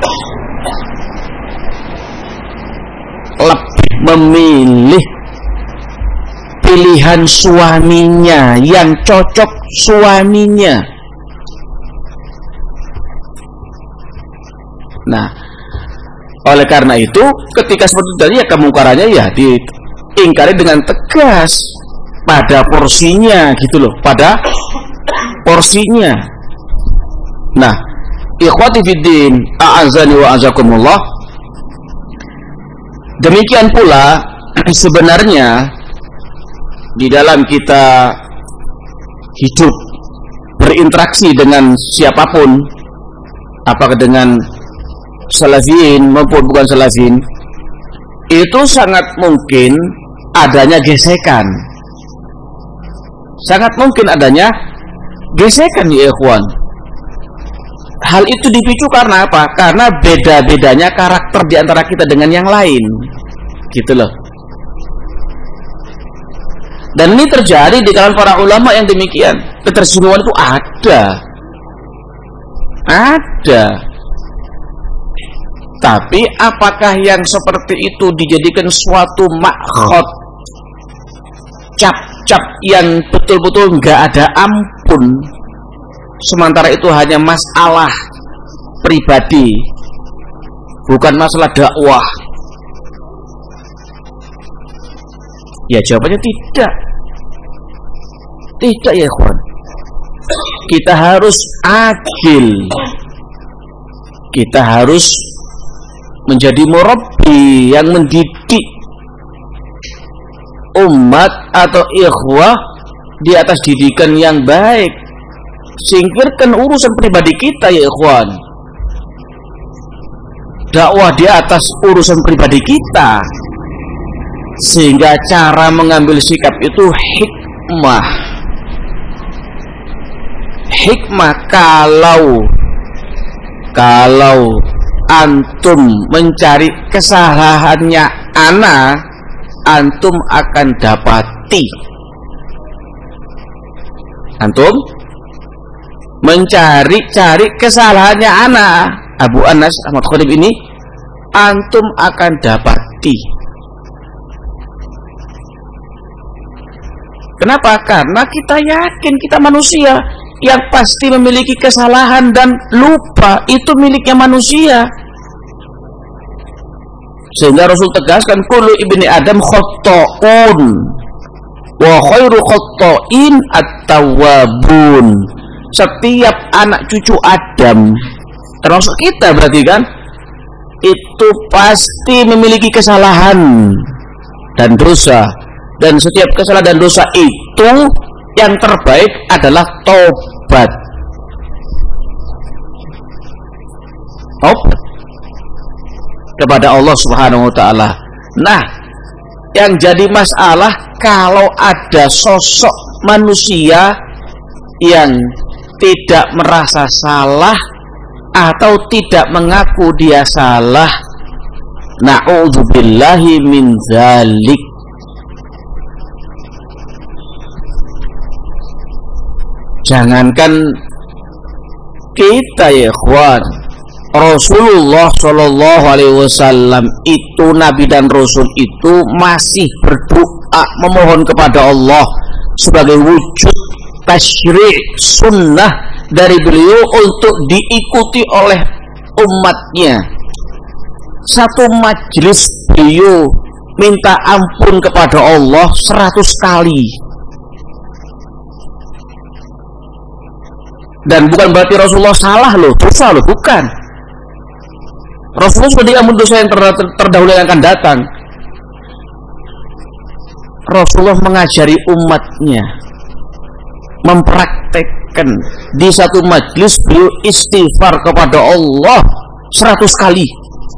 lebih memilih pilihan suaminya yang cocok suaminya. Nah, oleh karena itu ketika seperti tadi ya kemungkarannya ya diingkari dengan tegas pada porsinya gitu loh, pada porsinya. Nah, ikhwati fiddin, a'azani wa azakumullah. Demikian pula sebenarnya di dalam kita hidup berinteraksi dengan siapapun, apakah dengan salafiyin maupun bukan salafiyin, itu sangat mungkin adanya gesekan. Sangat mungkin adanya gesekan ya ikhwan. hal itu dipicu karena apa? Karena beda-bedanya karakter di antara kita dengan yang lain. Gitu loh. Dan ini terjadi di kalangan para ulama yang demikian. Ketersinggungan itu ada. Ada. Tapi apakah yang seperti itu dijadikan suatu makhot, cap-cap yang betul-betul nggak ada ampun, sementara itu hanya masalah pribadi, bukan masalah dakwah? Ya jawabannya tidak. Tidak ya ikhwan. Kita harus adil. Kita harus menjadi murabbi yang mendidik umat atau ikhwah di atas didikan yang baik. Singkirkan urusan pribadi kita ya ikhwan. Dakwah di atas urusan pribadi kita, sehingga cara mengambil sikap itu hikmah. Hikmah kalau kalau antum mencari kesalahannya ana, antum akan dapati. Antum mencari-cari kesalahannya ana, Abu Anas Ahmad Khalid ini, antum akan dapati. Kenapa? Karena kita yakin kita manusia yang pasti memiliki kesalahan dan lupa, itu miliknya manusia. Sehingga Rasul tegaskan kullu ibni Adam khotta'un wa khairu khotta'in at-tawwabun. Setiap anak cucu Adam, termasuk kita berarti kan, itu pasti memiliki kesalahan dan dosa. Dan setiap kesalahan dan dosa itu yang terbaik adalah tobat. Tobat kepada Allah Subhanahu wa taala. Nah, yang jadi masalah kalau ada sosok manusia yang tidak merasa salah atau tidak mengaku dia salah. Na'udzubillahi min dzalik. Jangankan kita ya ikhwan, Rasulullah Shallallahu Alaihi Wasallam itu Nabi dan Rasul itu masih berdoa memohon kepada Allah sebagai wujud tasyri' sunnah dari beliau untuk diikuti oleh umatnya. Satu majelis beliau minta ampun kepada Allah seratus kali. Dan bukan berarti Rasulullah salah loh, dosa loh, bukan. Rasulullah sudah diampun dosa yang ter ter terdahulu yang akan datang. Rasulullah mengajari umatnya, mempraktekkan di satu majelis beliau istighfar kepada Allah seratus kali.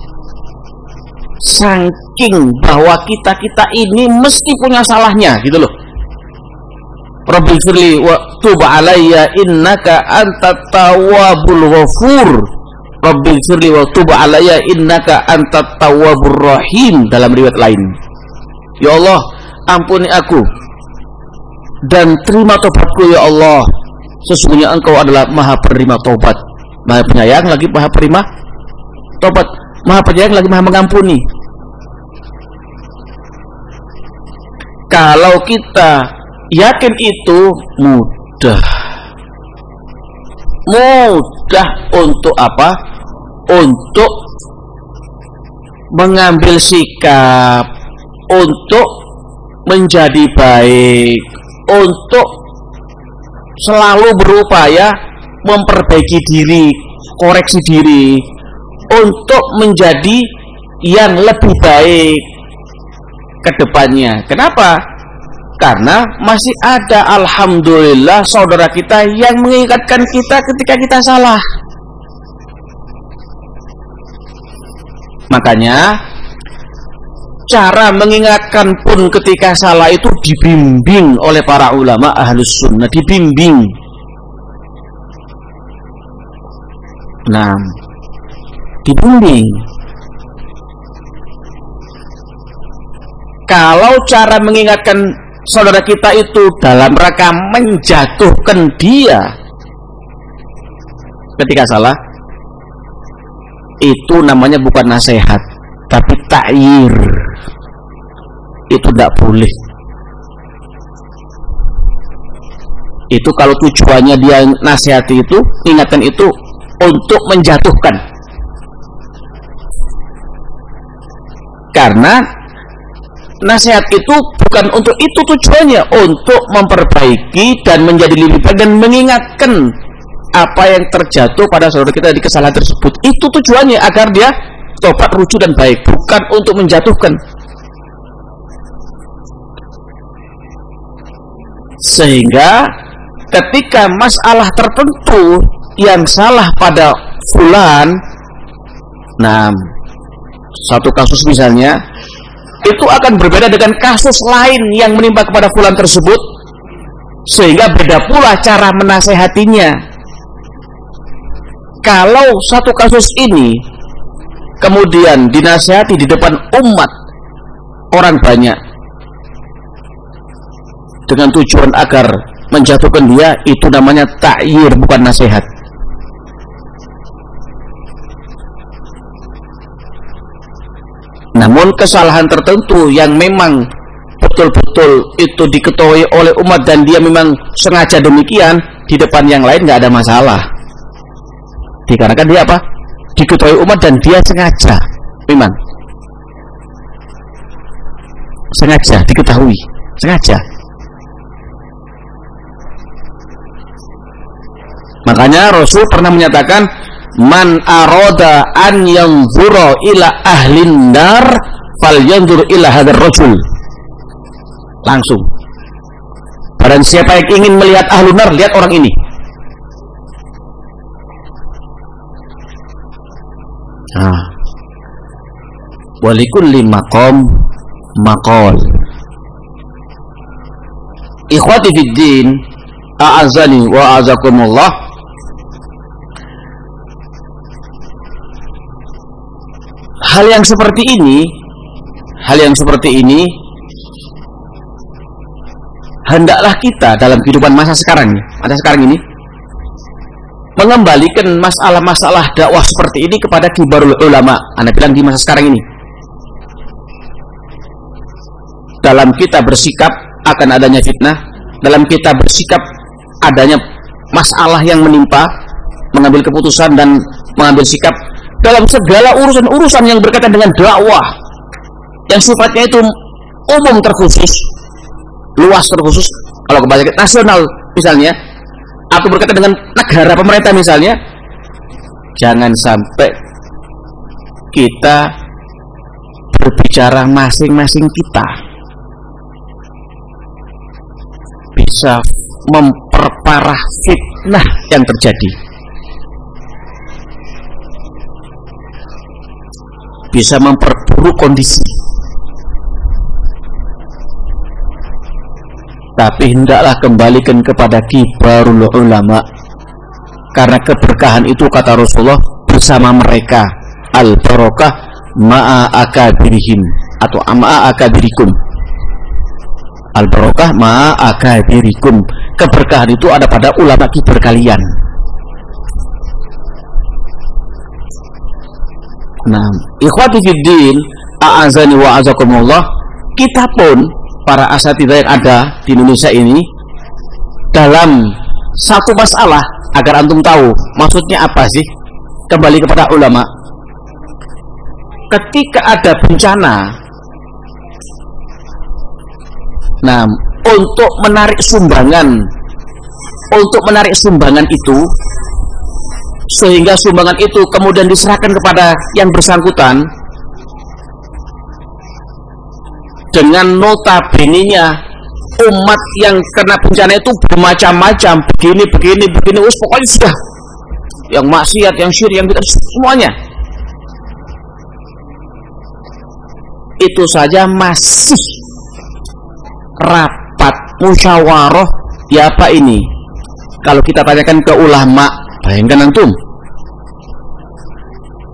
Saking bahwa kita-kita ini mesti punya salahnya gitu loh. Rabbil firli wa tub alayya innaka antat tawwabul ghafur. Rabbil firli wa tub alayya innaka antat tawwabur rahim, dalam riwayat lain. Ya Allah, ampuni aku dan terima tobatku ya Allah. Sesungguhnya Engkau adalah Maha penerima tobat, Maha penyayang lagi Maha penerima tobat, Maha penyayang lagi Maha mengampuni. Kalau kita yakin itu, mudah mudah untuk apa? Untuk mengambil sikap, untuk menjadi baik, untuk selalu berupaya memperbaiki diri, koreksi diri, untuk menjadi yang lebih baik ke depannya. Kenapa? Karena masih ada alhamdulillah saudara kita yang mengingatkan kita ketika kita salah. Makanya cara mengingatkan pun ketika salah itu dibimbing oleh para ulama ahlus sunnah, dibimbing. Nah, dibimbing. Kalau cara mengingatkan saudara kita itu dalam rangka menjatuhkan dia ketika salah, itu namanya bukan nasihat, tapi ta'yir. Itu tidak boleh. Itu kalau tujuannya dia nasihati itu, ingatkan itu untuk menjatuhkan. Karena nasihat itu bukan untuk itu tujuannya, untuk memperbaiki dan menjadi lebih baik dan mengingatkan apa yang terjatuh pada saudara kita di kesalahan tersebut. Itu tujuannya agar dia tobat, rujuk dan baik, bukan untuk menjatuhkan. Sehingga ketika masalah tertentu yang salah pada fulan, nah satu kasus misalnya, itu akan berbeda dengan kasus lain yang menimpa kepada fulan tersebut, sehingga beda pula cara menasehatinya. Kalau satu kasus ini kemudian dinasehati di depan umat orang banyak dengan tujuan agar menjatuhkan dia, itu namanya ta'yir, bukan nasihat. Namun kesalahan tertentu yang memang betul-betul itu diketahui oleh umat dan dia memang sengaja demikian, di depan yang lain nggak ada masalah. Dikarenakan dia apa? Diketahui umat dan dia sengaja, memang sengaja diketahui, sengaja. Makanya Rasul pernah menyatakan, man aroda an yanzura ila ahlin nar falyanzur ila hadzal rajul. Langsung, barang siapa yang ingin melihat ahlun nar, lihat orang ini. Nah, walikulli maqam maqal. Ikhwati fid din, a'azani wa a'azakumullah. Hal yang seperti ini, hal yang seperti ini hendaklah kita dalam kehidupan masa sekarang, masa sekarang ini, mengembalikan masalah-masalah dakwah seperti ini kepada kibarul ulama. Anda bilang di masa sekarang ini, dalam kita bersikap akan adanya fitnah, dalam kita bersikap adanya masalah yang menimpa, mengambil keputusan dan mengambil sikap dalam segala urusan-urusan yang berkaitan dengan dakwah yang sifatnya itu umum terkhusus, luas terkhusus. Kalau kebahasa nasional misalnya, atau berkaitan dengan negara pemerintah misalnya, jangan sampai kita berbicara masing-masing kita bisa memperparah fitnah yang terjadi, bisa memperburuk kondisi. Tapi hendaklah kembalikan kepada kibarul ulama, karena keberkahan itu kata Rasulullah bersama mereka, al barokah ma'a akabirihim atau ma'a akabirikum. Al barokah ma'a akabirikum, keberkahan itu ada pada ulama kibar kalian. Nah, ikhwati fiddin, a'azani wa a'azakumullah, kita pun para asatidzah yang ada di Indonesia ini, dalam satu masalah, agar antum tahu maksudnya apa sih kembali kepada ulama. Ketika ada bencana, nah, untuk menarik sumbangan, untuk menarik sumbangan itu, sehingga sumbangan itu kemudian diserahkan kepada yang bersangkutan dengan notabene-nya umat yang kena bencana itu bermacam-macam, begini, begini, begini, us, pokoknya sudah yang maksiat, yang syirik, yang bid'ah, semuanya. Itu saja masih rapat musyawarah. Ya apa ini? Kalau kita tanyakan ke ulama, bayangkan antum,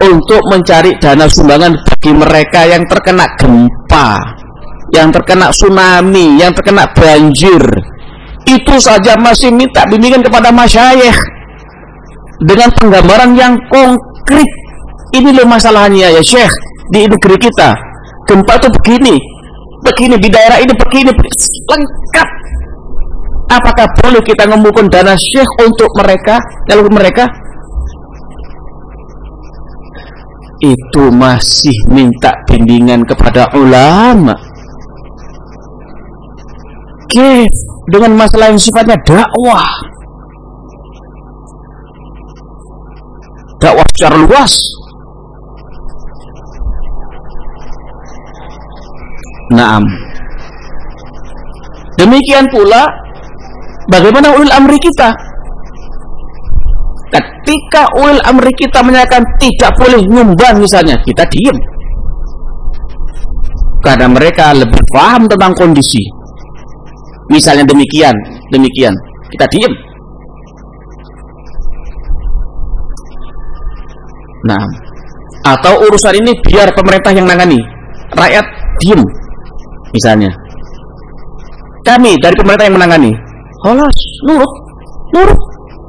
untuk mencari dana sumbangan bagi mereka yang terkena gempa, yang terkena tsunami, yang terkena banjir. Itu saja masih minta bimbingan kepada masyayikh dengan penggambaran yang konkret. Ini loh masalahnya ya Syekh, di negeri kita gempa itu begini, begini, di daerah ini begini, lengkap. Apakah boleh kita mengumpulkan dana Syekh untuk mereka, lalu mereka itu masih minta bimbingan kepada ulama? Oke, dengan masalah yang sifatnya dakwah, dakwah secara luas. Naam. Demikian pula bagaimana ulil amri kita. Ketika ulil amri kita menyatakan tidak boleh nyumbang misalnya, kita diam. Karena mereka lebih paham tentang kondisi. Misalnya demikian, demikian, kita diam. Nah, atau urusan ini biar pemerintah yang nangani, rakyat diam. Misalnya, kami dari pemerintah yang menangani, halas, nurut, nurut.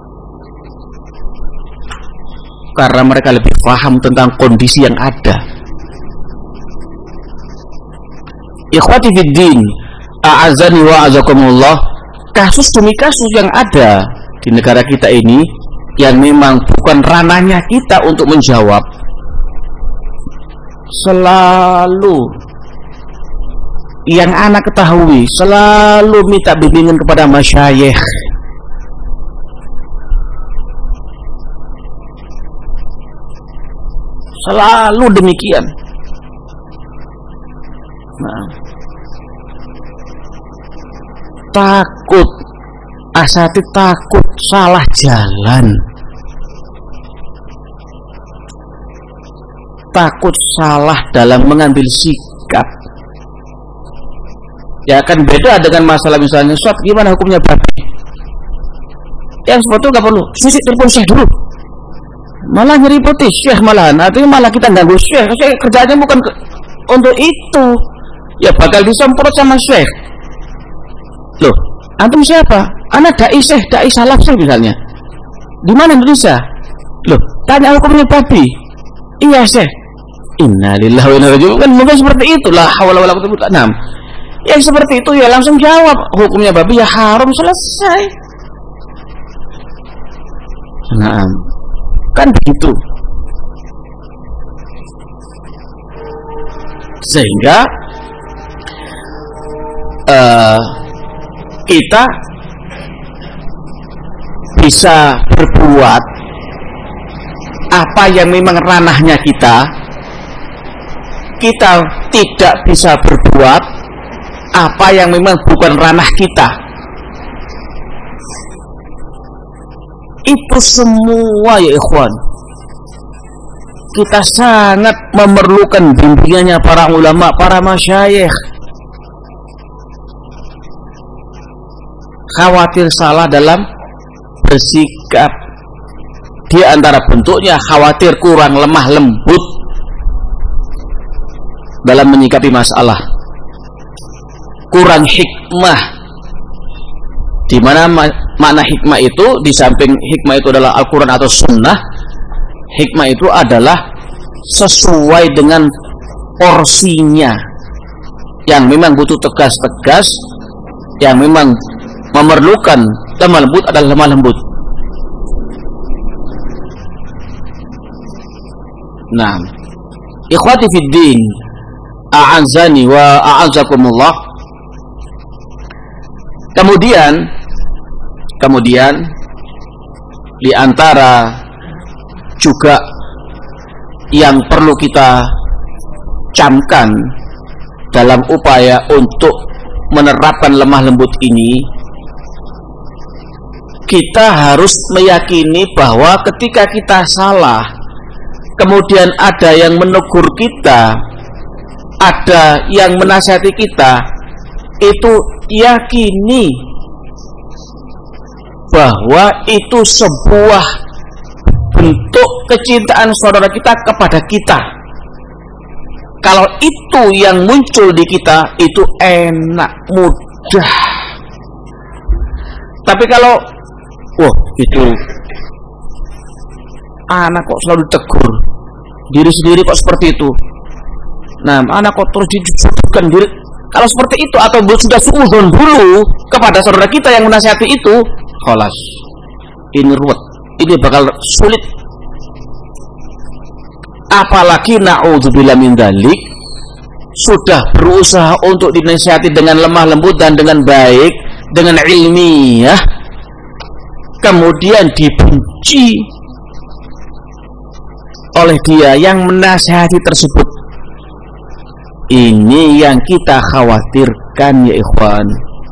Karena mereka lebih paham tentang kondisi yang ada. Ikhwati fiddin, a'azani wa azakumullah, kasus demi kasus yang ada di negara kita ini yang memang bukan ranahnya kita untuk menjawab, selalu yang anak ketahui selalu minta bimbingan kepada masyayikh. Selalu demikian. Nah, takut, asatid takut salah jalan, takut salah dalam mengambil sikap. Ya kan beda dengan masalah misalnya, Sob, gimana hukumnya babi? Yang seperti itu gak perlu, sisi telepon Syekh dulu. Malah ngeripoti Syekh malahan, artinya malah kita ganggu Syekh. Syekh kerjanya bukan ke, untuk itu. Ya bakal disemprot sama Syekh. Loh, antum siapa? Anak dai Syekh, dai salaf Syekh misalnya. Di mana Indonesia? Loh, tanya hukumnya babi. Iya Syekh. Innalillahi wa inna ilaihi raji'un. Kan mungkin seperti itulah. Hawala wala quwwata illa billah. Yang seperti itu ya langsung jawab, hukumnya babi ya haram, selesai. Nah, kan begitu. Sehingga uh, kita bisa berbuat apa yang memang ranahnya kita. Kita tidak bisa berbuat apa yang memang bukan ranah kita. Itu semua ya ikhwan, kita sangat memerlukan bimbingannya para ulama, para masyayikh. Khawatir salah dalam bersikap, di antara bentuknya khawatir kurang lemah lembut dalam menyikapi masalah, kurang hikmah. Di mana makna hikmah itu, di samping hikmah itu adalah Al-Quran atau Sunnah, hikmah itu adalah sesuai dengan porsinya, yang memang butuh tegas-tegas, yang memang memerlukan lemah lembut adalah lemah lembut. Nah, ikhwati fiddin, a'azani wa a'azakumullah. Kemudian, kemudian di antara juga yang perlu kita camkan dalam upaya untuk menerapkan lemah lembut ini, kita harus meyakini bahwa ketika kita salah, kemudian ada yang menegur kita, ada yang menasihati kita, itu yakini bahwa itu sebuah bentuk kecintaan saudara kita kepada kita. Kalau itu yang muncul di kita, itu enak, mudah. Tapi kalau wah itu anak kok selalu ditegur, diri sendiri kok seperti itu, nah anak kok terus disudutkan diri, kalau seperti itu atau sudah suudzon dulu kepada saudara kita yang menasihati itu, khalas, ini ruwet, ini bakal sulit. Apalagi na'udzubillah min dzalik, sudah berusaha untuk dinasihati dengan lemah lembut dan dengan baik, dengan ilmiah, kemudian dibenci oleh dia yang menasihati tersebut. Ini yang kita khawatirkan, ya ikhwan.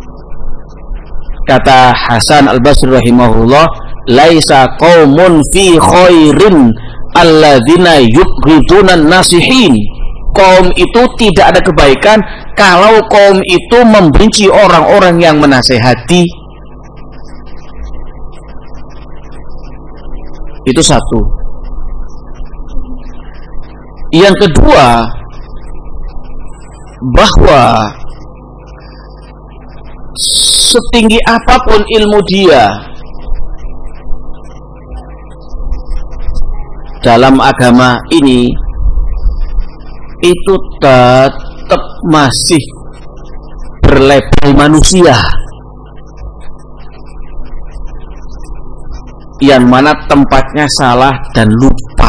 Kata Hasan Al-Basri rahimahullah, laisa qaumun fi khairin alladzina yuqridunan nasihin. Kaum itu tidak ada kebaikan kalau kaum itu membenci orang-orang yang menasehati. Itu satu. Yang kedua, bahwa setinggi apapun ilmu dia dalam agama ini, itu tetap masih berlabel manusia, yang mana tempatnya salah dan lupa.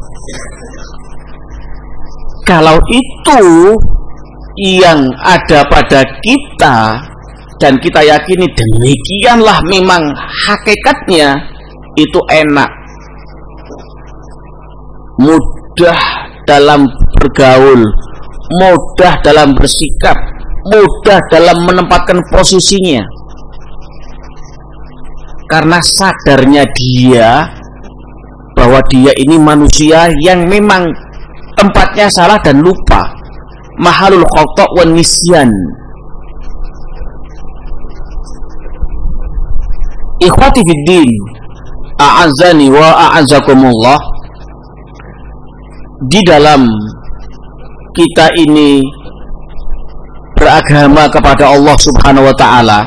Kalau itu yang ada pada kita dan kita yakini demikianlah memang hakikatnya, itu enak, mudah dalam bergaul, mudah dalam bersikap, mudah dalam menempatkan posisinya, karena sadarnya dia bahwa dia ini manusia yang memang tempatnya salah dan lupa, mahalul khata' wan nisyan. Ikhwati fiddin, a'azzani wa a'azzakumullah. Di dalam kita ini beragama kepada Allah Subhanahu wa ta'ala,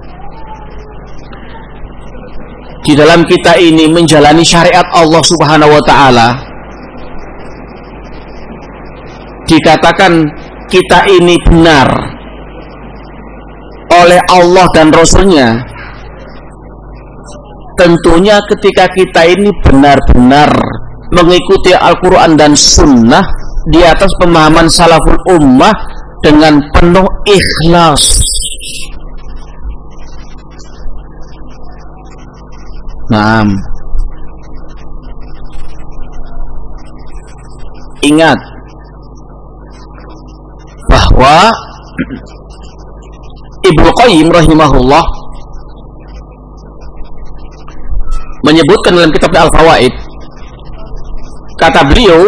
di dalam kita ini menjalani syariat Allah Subhanahu wa ta'ala, dikatakan kita ini benar oleh Allah dan Rasulnya, tentunya ketika kita ini benar-benar mengikuti Al-Quran dan Sunnah di atas pemahaman salaful ummah dengan penuh ikhlas. Nah, ingat bahwa Ibnu Qayyim rahimahullah menyebutkan dalam kitab Al-Fawaid, kata beliau,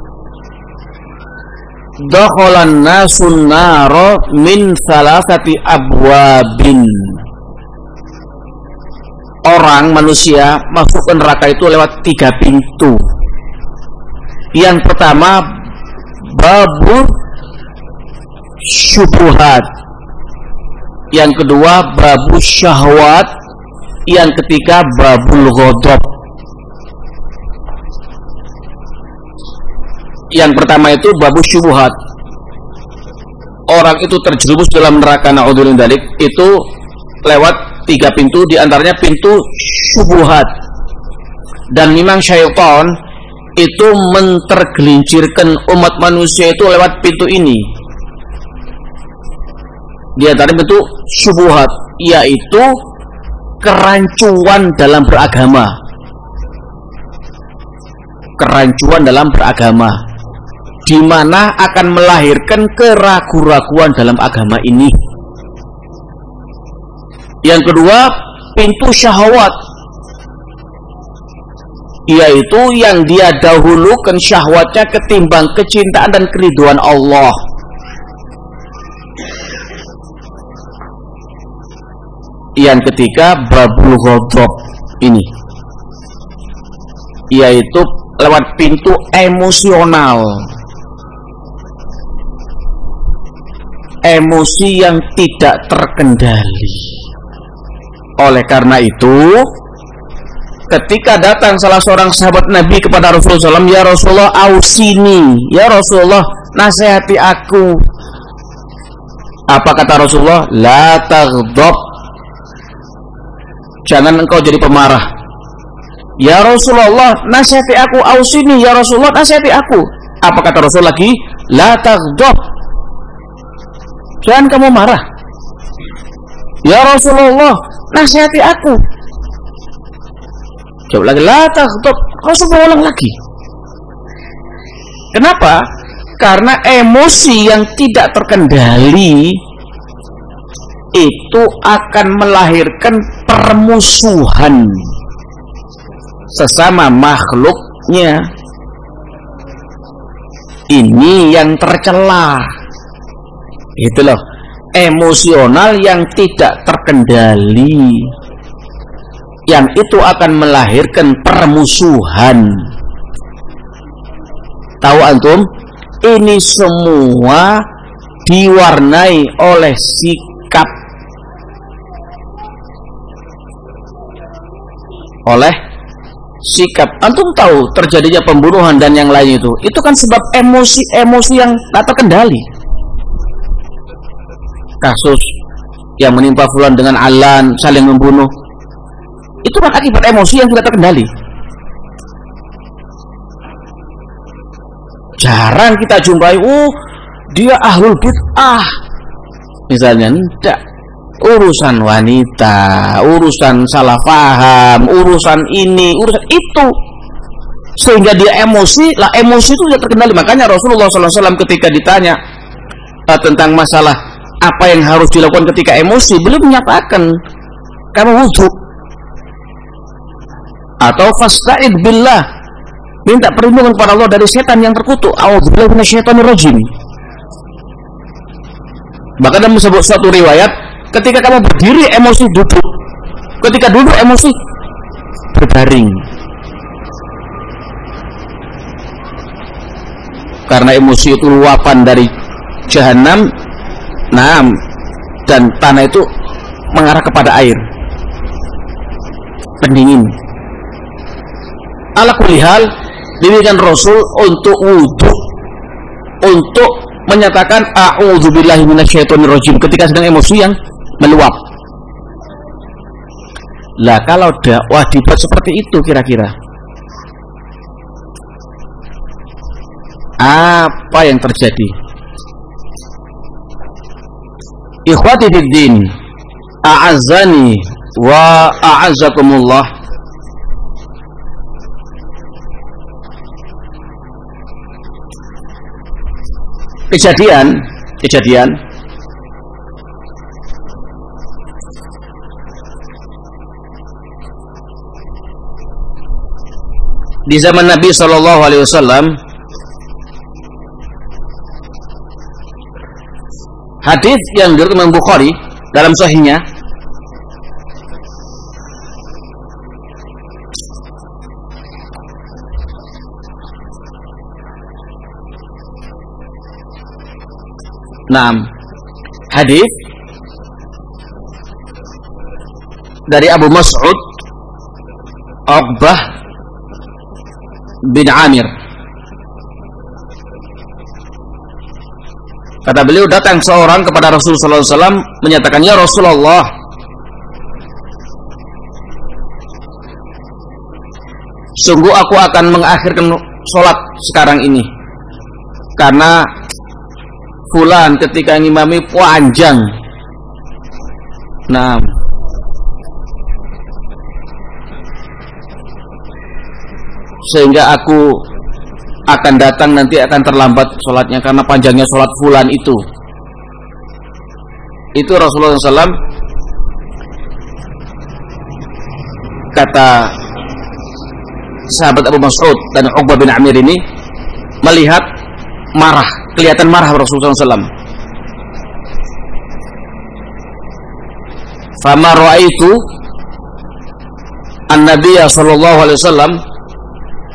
dakhalan nasun nara min salasati abwabin. Orang manusia masuk ke neraka itu lewat tiga pintu. Yang pertama, babu syubhat. Yang kedua, babu syahwat. Yang ketiga, babul ghadab. Yang pertama itu babu syubhat. Orang itu terjerumus dalam neraka, na'udzubillah min dzalik, itu lewat tiga pintu, diantaranya pintu syubhat. Dan memang syaitan itu mentergelincirkan umat manusia itu lewat pintu ini. Di antara pintu syubhat, yaitu kerancuan dalam beragama. Kerancuan dalam beragama, di mana akan melahirkan keraguan-raguan dalam agama ini. Yang kedua, pintu syahwat, yaitu yang dia dahulukan syahwatnya ketimbang kecintaan dan keridhaan Allah. Yang ketiga, babul ghadab ini. yaitu lewat pintu emosional. Emosi yang tidak terkendali. Oleh karena itu, ketika datang salah seorang sahabat Nabi kepada Rasulullah shallallahu alaihi wasallam, ya Rasulullah, ausini, ya Rasulullah, nasihati aku. Apa kata Rasulullah? La taghdab, jangan engkau jadi pemarah. Ya Rasulullah, nasihati aku. Ausini, ya Rasulullah, nasihati aku. Apa kata Rasul lagi? La taghdab, jangan kamu marah. Ya Rasulullah, nasihati aku. Jawab lagi, la taghdab. Rasul berulang lagi. Kenapa? Karena emosi yang tidak terkendali itu akan melahirkan permusuhan sesama makhluknya. Ini yang tercela. Itu loh, emosional yang tidak terkendali, yang itu akan melahirkan permusuhan. Tahu antum? Ini semua diwarnai oleh sikap, oleh sikap. Antum tahu terjadinya pembunuhan dan yang lain itu, itu kan sebab emosi-emosi yang tak terkendali. Kasus yang menimpa fulan dengan alan saling membunuh, itu kan akibat emosi yang tidak terkendali. Jarang kita jumpai, oh dia ahlul bid'ah misalnya. Tidak. Urusan wanita, urusan salah paham, urusan ini, urusan itu, sehingga dia emosi. Lah emosi itu tidak terkendali. Makanya Rasulullah shallallahu alaihi wasallam ketika ditanya uh, tentang masalah apa yang harus dilakukan ketika emosi, beliau menyatakan, kamu wudhu, atau fasta'id billah, minta perlindungan kepada Allah dari setan yang terkutuk. A'udzubillahi minasyaitonir rajim. Bahkan dalam suatu riwayat, ketika kamu berdiri emosi duduk, ketika duduk emosi berbaring. Karena emosi itu luapan dari jahanam, nah, dan tanah itu mengarah kepada air pendingin. Ala kulli hal, diberikan Rasul untuk wudhu, untuk menyatakan a'udzubillahi minasyaitonir rajim ketika sedang emosi yang meluap. Lah kalau dakwah dibuat seperti itu, kira-kira apa yang terjadi? Ikhwati fid din, a'azzani wa a'azzakumullah. Kejadian, kejadian di zaman Nabi Shallallahu Alaihi Wasallam. Hadis yang diriwayatkan Imam Bukhari dalam sahihnya, Naam, hadis dari Abu Mas'ud Uqbah bin Amir. Kata beliau, datang seorang kepada Rasulullah sallallahu alaihi wasallam menyatakan, ya Rasulullah, sungguh aku akan mengakhirkan sholat sekarang ini karena fulan ketika ngimami panjang. Nah, sehingga aku akan datang nanti akan terlambat sholatnya karena panjangnya sholat fulan itu. Itu Rasulullah sallallahu alaihi wasallam kata sahabat Abu Mas'ud dan Uqbah bin Amir ini melihat marah, kelihatan marah Rasulullah sallallahu alaihi wasallam. Fama ra'aitu an-nabiyya sallallahu alaihi wasallam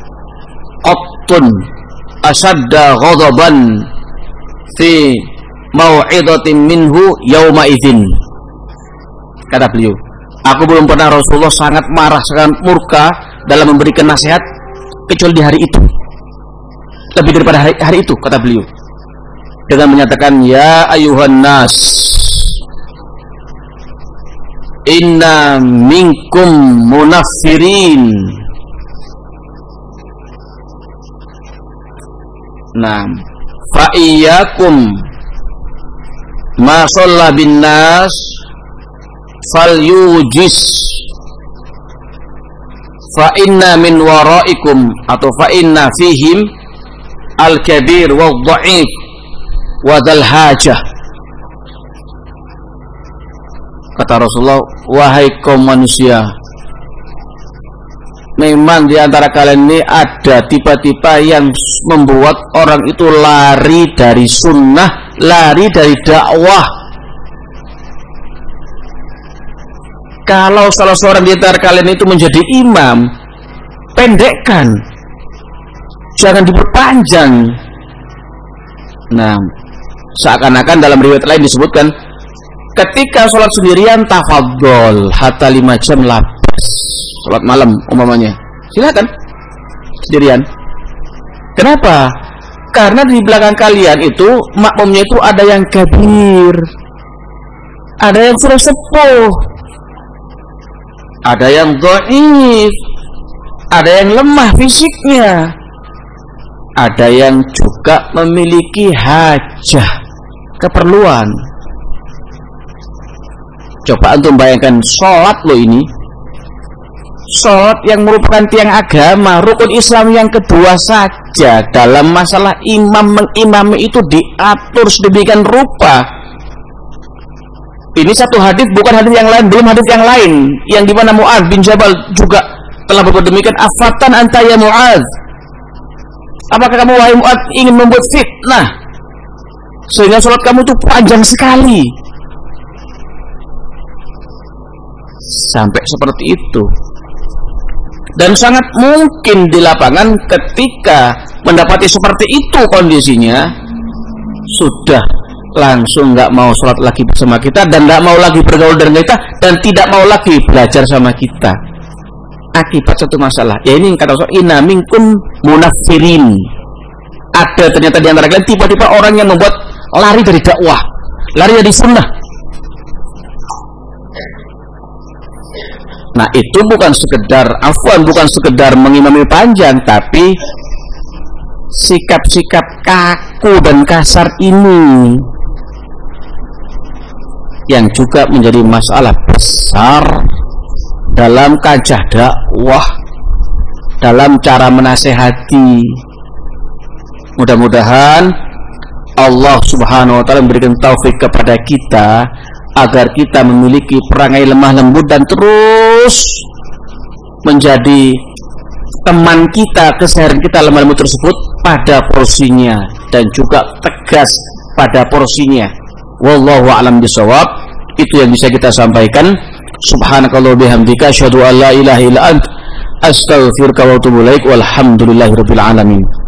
qattun asadda ghadaban fi mau'idatin minhu yauma idzin. Kata beliau, aku belum pernah Rasulullah sangat marah, sangat murka dalam memberikan nasihat kecuali di hari itu, lebih daripada hari, hari itu, kata beliau, dengan menyatakan, ya ayuhan nas, inna minkum munaffirin. Nah, fa iyyakum ma shalla bin nas fal yujis fa inna min waraikum, atau fa inna fihim al kabir wal dhaif wa dzal hajah. Kata Rasulullah, wahai kaum manusia, memang di antara kalian ini ada tipe-tipe yang membuat orang itu lari dari sunnah, lari dari dakwah. Kalau salah seorang di antara kalian itu menjadi imam, pendekkan, jangan diperpanjang. Nah, seakan-akan dalam riwayat lain disebutkan, ketika sholat sendirian tafadhol hatta lima jam labas, sholat malam umpamanya, silakan sendirian. Kenapa? Karena di belakang kalian itu makmumnya itu ada yang kabir, ada yang sudah sepuh, ada yang dhaif, ada yang lemah fisiknya, ada yang juga memiliki hajah, keperluan. Coba antum bayangkan sholat lo ini, sholat yang merupakan tiang agama, rukun Islam yang kedua saja, dalam masalah imam mengimami itu diatur sedemikian rupa. Ini satu hadis, bukan hadis yang lain, belum hadis yang lain, yang dimana Mu'adz bin Jabal juga telah berbuat demikian. Afatan anta ya Mu'adz, apakah kamu wahai Mu'adz ingin membuat fitnah sehingga sholat kamu itu panjang sekali? Sampai seperti itu. Dan sangat mungkin di lapangan ketika mendapati seperti itu kondisinya, sudah langsung nggak mau sholat lagi bersama kita, dan nggak mau lagi bergaul dengan kita, dan tidak mau lagi belajar sama kita, akibat satu masalah. Ya ini kata Rasul, inna minkum munaffirin. Ada ternyata di antara kalian tiba-tiba orang yang membuat lari dari dakwah, lari dari sunnah. Nah, itu bukan sekedar afwan, bukan sekedar mengimami panjang, tapi sikap-sikap kaku dan kasar ini yang juga menjadi masalah besar dalam kancah dakwah, dalam cara menasehati. Mudah-mudahan Allah Subhanahu wa taala memberikan taufik kepada kita agar kita memiliki perangai lemah lembut dan terus menjadi teman kita, keseharian kita lemah lembut tersebut pada porsinya, dan juga tegas pada porsinya. Wallahu a'lam bishawab. Itu yang bisa kita sampaikan. Subhanakallah bihamdika asyhadu an la ilaha illa ant astaghfiruka wa atubu ilaik. Walhamdulillahirabbil alamin.